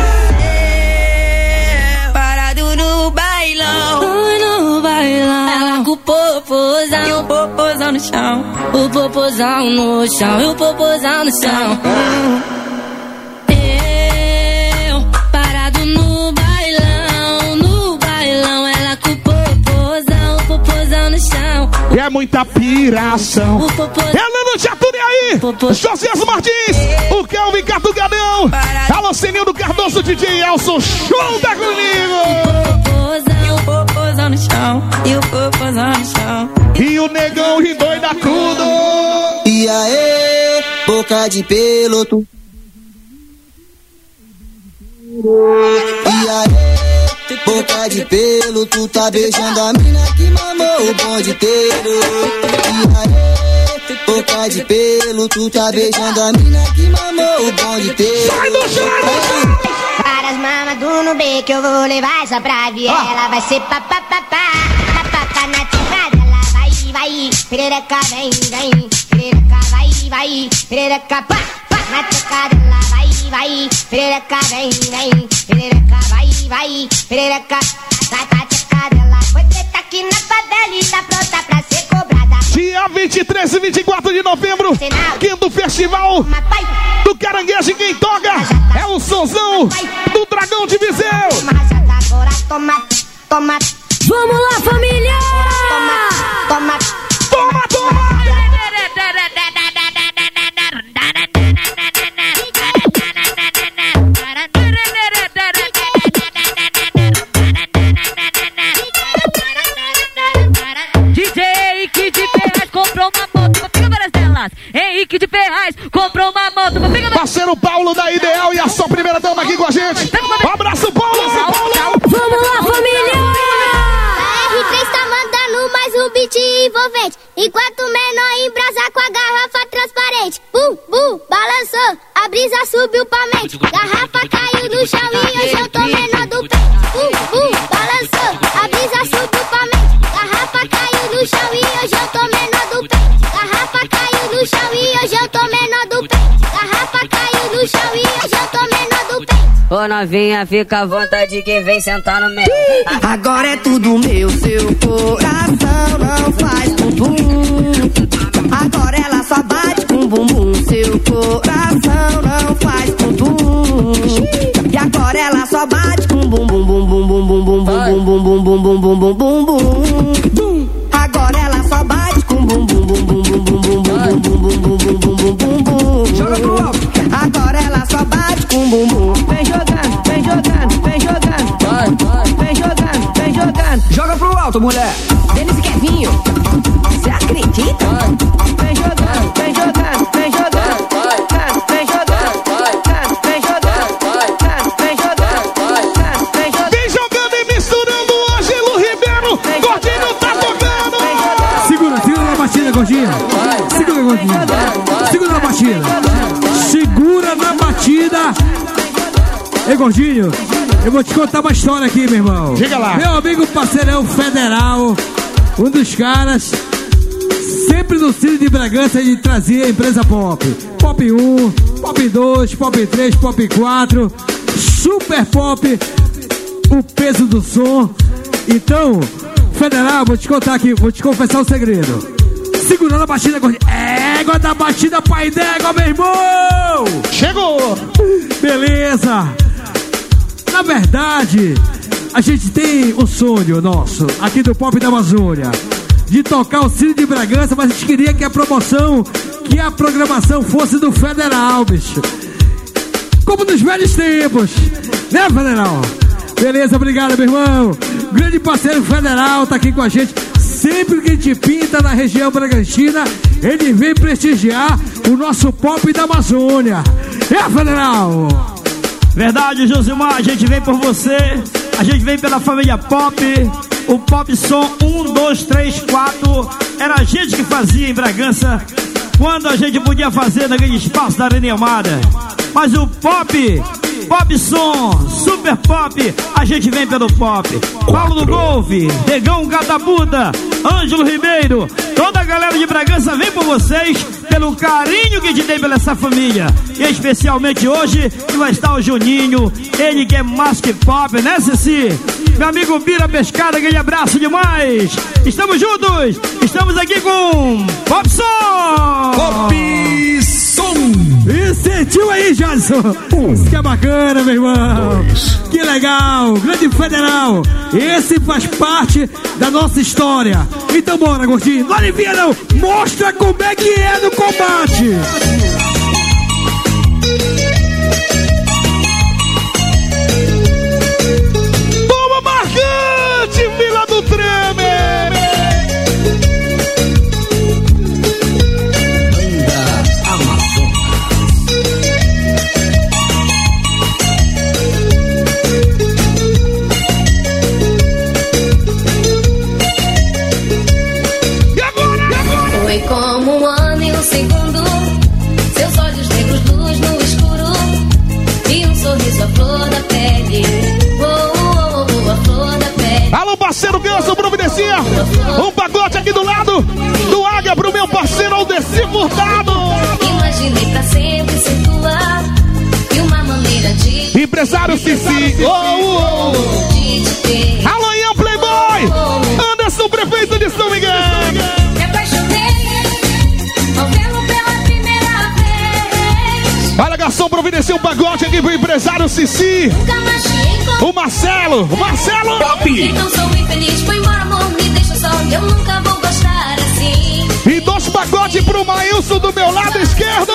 Parado no bailão, no bailão. ela com o popozão e o popozão no chão. O popozão no chão e o popozão no chão. Eu parado no bailão, no bailão, ela com o popozão, o popozão no chão. E é muita piração. Helena Jaturi aí, Josias Martins, o Kelvin Cartugadão, alô Sininho do Cardoso, D J Elson, show da comigo. E o popozão no chão, e o popozão no chão. E o negão e doida crudo. E aí, boca de pelo, tu. E aí, boca de pelo, tu tá beijando a mina que mamou o bonde inteiro. E aí, boca de pelo, tu tá beijando a mina que mamou o bonde inteiro. Sai do chão! Várias mamas do Nubê que eu vou levar só pra viela. Vai ser papapá, papapá na tocada. Ela vai, vai, perereca vem, vem. Perereca vai, vai, perereca pá, pá na tocada. Ela vai, vai, perereca vem, vem. Perereca vai, vai, perereca vai pra tocada. Ela foi preta aqui na favela e tá pronta pra ser cobrada. Dia vinte e três e vinte e quatro de novembro, quinto festival do Caranguejo. Quem toca é o Sonzão do Dragão de Viseu. Agora toma, toma. Vamos lá, família! Toma, toma, toma, toma. Henrique de Ferraz comprou uma moto. Parceiro Paulo da Ideal e a sua primeira dama aqui com a gente. Um abraço, Paulo! Paulo. Vamos lá, família! A R três tá mandando mais um beat envolvente. Enquanto o menor embrasa com a garrafa transparente. Bum, bum, balançou, a brisa subiu pra mente. Garrafa caiu no chão e hoje eu tô menor do peito. Bum, bum, balançou, a brisa subiu pra mente. Garrafa caiu no chão e hoje eu tô menor do peito. Garrafa caiu no chão e hoje eu tô menor do peito. Garrafa caiu no chão e hoje eu tô menor do peito. Ô novinha, fica à vontade que vem sentar no meio. Agora é tudo meu, seu coração não faz bumbum. Agora ela só bate com bumbum, seu coração não faz bumbum. E agora ela só bate com bumbum, bumbum, bumbum, bumbum, bumbum, bumbum, bumbum, bumbum, bumbum. Agora ela só bate com bumbum, bumbum, bumbum, bumbum, bumbum, bumbum, bumbum, bumbum, bumbum. Joga pro alto. Agora ela só bate com bumbum. Vem jogando, vem jogando, vem jogando, vem jogando. Joga pro alto, mulher. Denis e Kevinho. Você acredita? Vem jogando, vem jogando, vem jogando. Vem jogando, vem jogando, vem jogando, vem jogando. Vem jogando e misturando hoje, Lu Ribeiro. Gordinho tá tocando. Segura, segura na batida, Gordinho. Segura, Gordinho. Segura na batida. Segura na batida. Ei, Gordinho, eu vou te contar uma história aqui, meu irmão. Diga lá. Meu amigo parceirão Federal, um dos caras, sempre no Cine de Bragança ele trazia a empresa Pop. Pop um, Pop dois, Pop três, Pop quatro, Super Pop, o peso do som. Então, Federal, vou te contar aqui, vou te confessar um segredo. Segurando a batida, Gordinho. Égua da batida, pai d'égua, meu irmão! Chegou! Beleza! Na verdade, a gente tem o sonho nosso, aqui do Pop da Amazônia, de tocar o Cine de Bragança, mas a gente queria que a promoção, que a programação fosse do Federal, bicho. Como nos velhos tempos, né, Federal? Beleza, obrigado, meu irmão. Grande parceiro Federal tá aqui com a gente. Sempre que a gente pinta na região Bragantina, ele vem prestigiar o nosso Pop da Amazônia. É, Federal! Verdade, Josimar, a gente vem por você, a gente vem pela família Pop, o Pop Som um, dois, três, quatro, era a gente que fazia em Bragança, quando a gente podia fazer naquele espaço da Arena Amada. Mas o Pop, Pop Som, Super Pop, a gente vem pelo Pop. Paulo do Golfe, Negão Cataputa, Ângelo Ribeiro, toda a galera de Bragança vem por vocês, pelo carinho que a gente tem pela essa família. E especialmente hoje, que vai estar o Juninho, ele que é mais que pop, né, Ceci? Meu amigo Bira Pescada, aquele abraço demais. Estamos juntos, estamos aqui com Pop Som. Pop Som. E sentiu aí, Jadson? Isso que é bacana, meu irmão. Dois. Que legal, grande Federal. Esse faz parte da nossa história. Então bora, Gordinho. Não alivia não, mostra como é que é no combate. Toma marcante, Vila do Treme. Foi como um ano e um segundo, seus olhos negros, luz no escuro, e um sorriso à flor da pele. Oh, oh, oh, a flor da pele. Alô, parceiro Ganso, providencia um pacote aqui do lado do Águia pro meu parceiro Aldeci Furtado. Imaginei pra sempre ser tua, e uma maneira de empresário Cici. Oh, oh, oh. De te ter. Alô, Ian Playboy, Anderson, prefeito de São Miguel. Me apaixonei ao vê-lo pela primeira vez. Olha, garçom, providencia um pacote aqui pro empresário Cici. O Marcelo, o Marcelo Pop. Então sou infeliz, foi embora, amor, me deixa só, eu nunca vou gostar assim. E dois pacotes pro Maílson do meu lado esquerdo.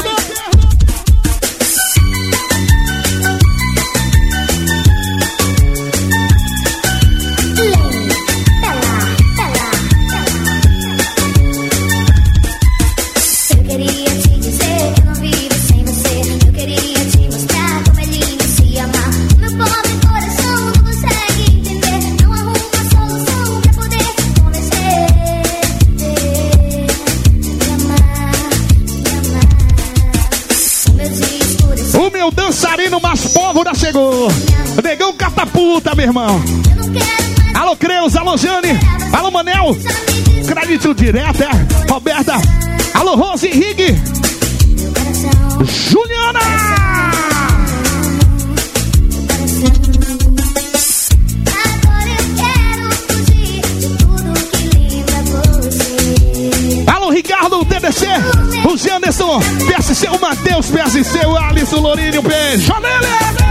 Eu queria te dizer que eu não vivo sem você. Eu queria te mostrar como é lindo se amar. Meu pobre coração não consegue entender. Não arruma solução pra poder convencer. Me amar, me amar. O meu dançarino mais pólvora chegou. Negão Catapulta, meu irmão. Alô, Creus, alô, Jane, alô, Manel. Crédito direto, é? Roberta. Alô, Rose Henrique. Juliana. Alô, Ricardo, T D C. O Janderson, P S C, o Matheus, P S C, o Alisson, o Lourinho, o P. Janelle.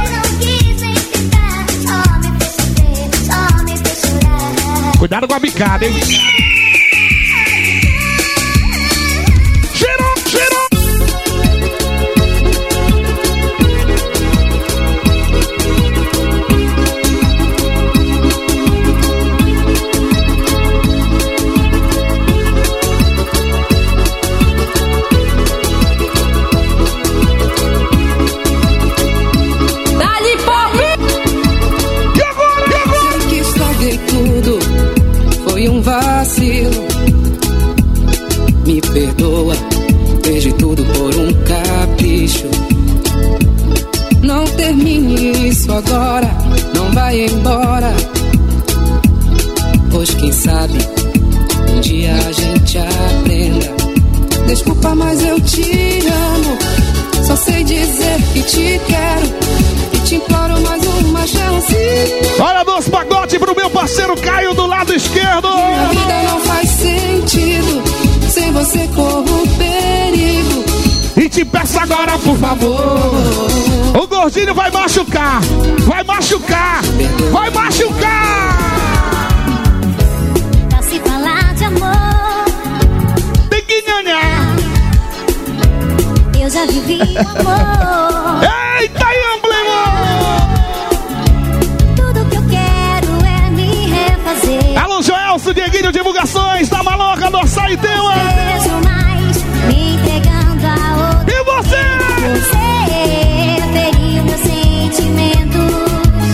Cuidado com a bicada, hein? Cheirou, cheirou. vacilo. Me perdoa, perdi tudo por um capricho. Não termine isso agora, não vai embora. Pois quem sabe, um dia a gente aprenda. Desculpa, mas eu te amo. Só sei dizer que te quero e te imploro mais uma chance. Olha dois pagotes pro meu parceiro Caio do lado esquerdo. Minha vida não faz sentido, sem você corro perigo. E te peço agora, por favor, o gordinho vai machucar, vai machucar, vai machucar. Pra se falar de amor, tem que nhanhar. eu já vivi amor. Eita, emblema! Tudo que eu quero é me refazer. Alô, Joelso, Dieguinho, divulgações da Maloca do Açaí Tema. Vejo mais me entregando a outra. E você? Você feriu meus sentimentos.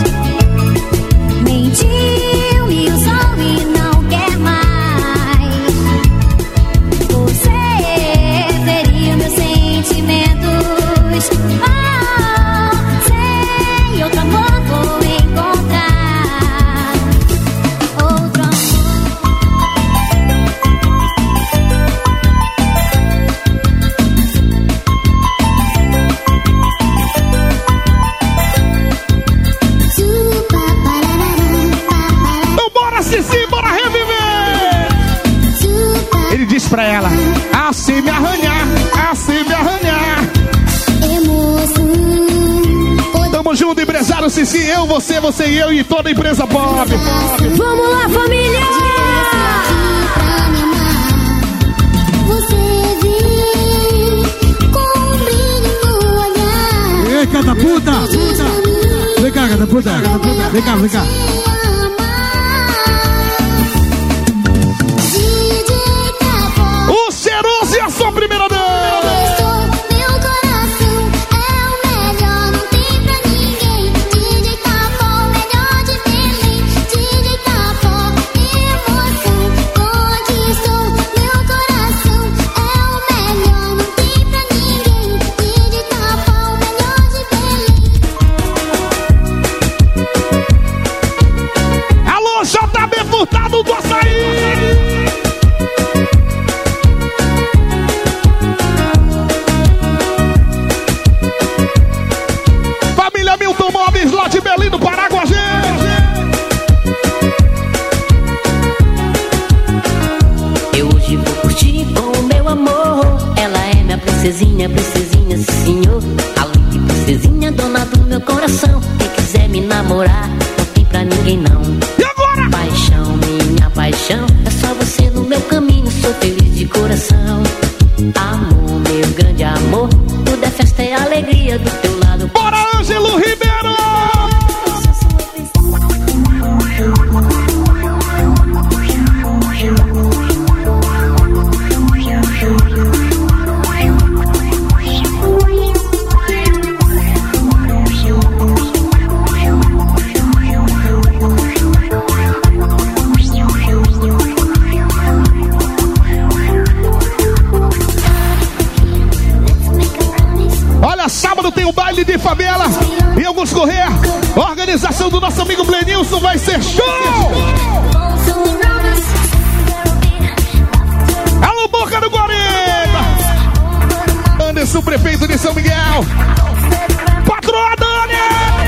Mentiu, me usou e não quer mais. Você feriu meus sentimentos. Oh, sei, outro amor vou encontrar. Outro amor. Então bora, Cici, bora reviver. Ele diz pra ela, assim me arranhar, assim me arranhar. Tamo junto, empresário Cici, eu, você, você e eu e toda a empresa pop. Vamos lá, família! Ei, catapulta! Vem cá, catapulta! Vem cá, vem cá! O cheiroso e a sua primeira dama. Meu coração é o melhor, não tem pra ninguém. D J Capó, melhor de Belém. D J Capó, emoção, conquistou. Meu coração é o melhor, não tem pra ninguém. D J Capó, melhor de Belém. Alô, J B Furtado do Açaí. Família Milton Móveis lá de Belém do Pará com a gente. Eu hoje vou curtir com o meu amor. Ela é minha princesinha, princesinha, sim, senhor. Além de princesinha, dona do meu coração. Quem quiser me namorar, não tem pra ninguém não. E agora? Paixão, minha paixão, é só você no meu caminho. Sou feliz de coração. Amor, meu grande amor, tudo é festa e alegria do teu lado. Bora, Ângelo Ribeiro! Olha, sábado tem o baile de favela em Augusto Corrêa. Organização do nosso amigo Blenilson, vai ser show! Alô, Boca do Guareba! Anderson, prefeito de São Miguel. Patroa Dani!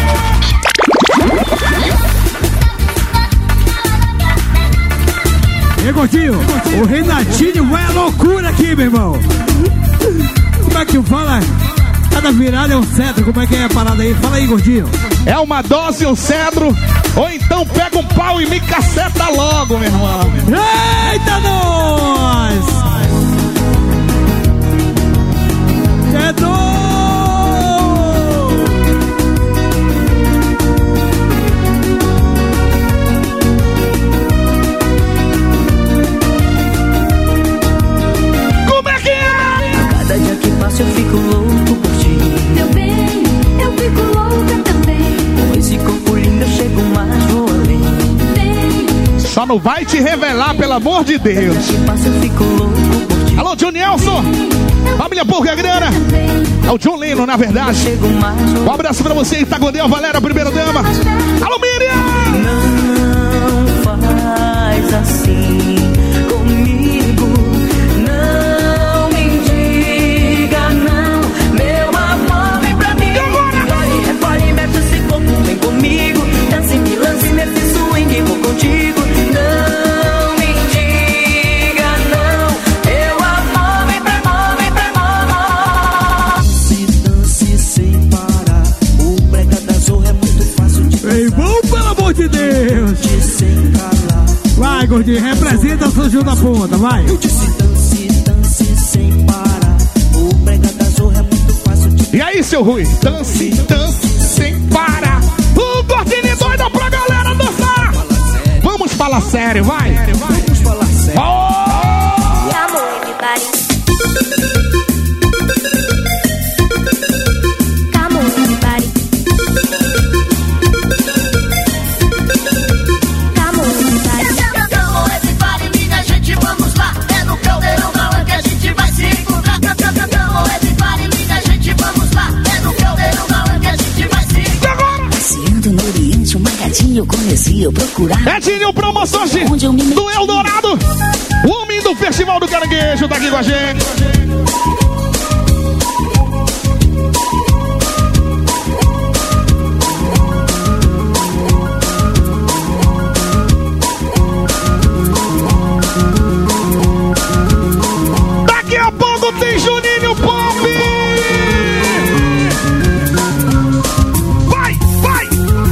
Ei, Gordinho, o Renatinho vai à loucura aqui, meu irmão. Como é que fala? Cada virada é um cetro, como é que é a parada aí? Fala aí, Gordinho. É uma dose, um cedro, ou então pega um pau e me caceta logo, meu irmão. Eita, nós! É doido! Como é que é? Cada dia que passa eu fico louco por ti. Meu bem, eu fico louca também. Com esse corpo lindo eu chego mais, vou além. Vem, Só não vai te revelar, pelo amor de Deus. Alô, John Nelson. Família Porca Grana. É o John Leno, na verdade. Um abraço pra você, Itagodel, Valéria, primeira dama. Alô, Miriam. Não faz assim comigo. Não me diga não. Meu amor, vem pra mim. Repare, repare, mexe esse corpo, vem comigo. Dance, me lance nesse swing, vou contigo. Não me diga não. Meu amor, vem pra mão, vem pra mão. Se dance sem parar. O brega da zorra é muito fácil de Ei, bom, pelo amor de Deus. Vai, gordinho, representa São João da Ponta, vai. Eu disse dance, dance sem parar. O brega da zorra é muito fácil de E aí, seu Rui? Dance, dance sem parar. O gordinho doido pra galera dançar. Vamos falar sério, vai. Vamos falar sério. Oh! Amor, everybody. Come on, everybody. Come on, everybody. Come on, everybody, minha gente, vamos lá. É no Caldeirão Galã que a gente vai se encontrar. Come on, everybody, minha gente, vamos lá. É no Caldeirão Galã que a gente vai se encontrar. Passeando no Oriente, um magadinho eu conheci, eu procurar. Edinho Promoções do Eldorado. O homem do Festival do Caranguejo tá aqui com a gente. Daqui a pouco tem Juninho Pop. Vai, vai.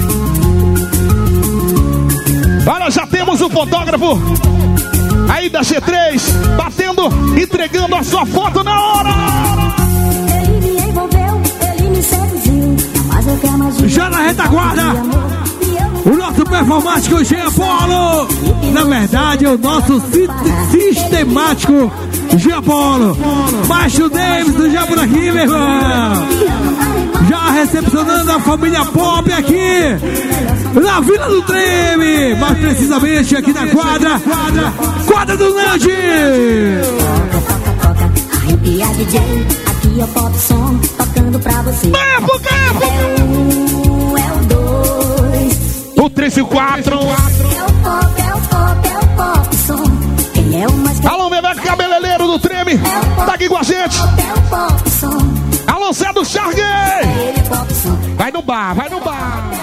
Olha, já temos o fotógrafo aí da G três, batendo, entregando a sua foto na hora. Ele me envolveu, ele me seduziu. Mas eu quero mais. Já na retaguarda, o nosso performático Jean Paulo. Na verdade, o nosso si sistemático Jean Paulo. Baixo Davidson já por aqui, meu irmão. Já recepcionando a família Pop aqui na Vila do Treme, mais precisamente aqui na quadra, quadra do Lange. Arrepia, D J, aqui é o Pop Som, tocando pra você. Época, época. É o um, é o dois. O três e o quatro. É o Pop, é o Pop, é o Pop Som. Quem é o mais que... Alô, Bebeco Cabeleireiro do Treme, tá aqui com a gente. É o Pop Som. Alô, Zé do Chargue. É ele, Pop Som. Vai no bar, vai no bar.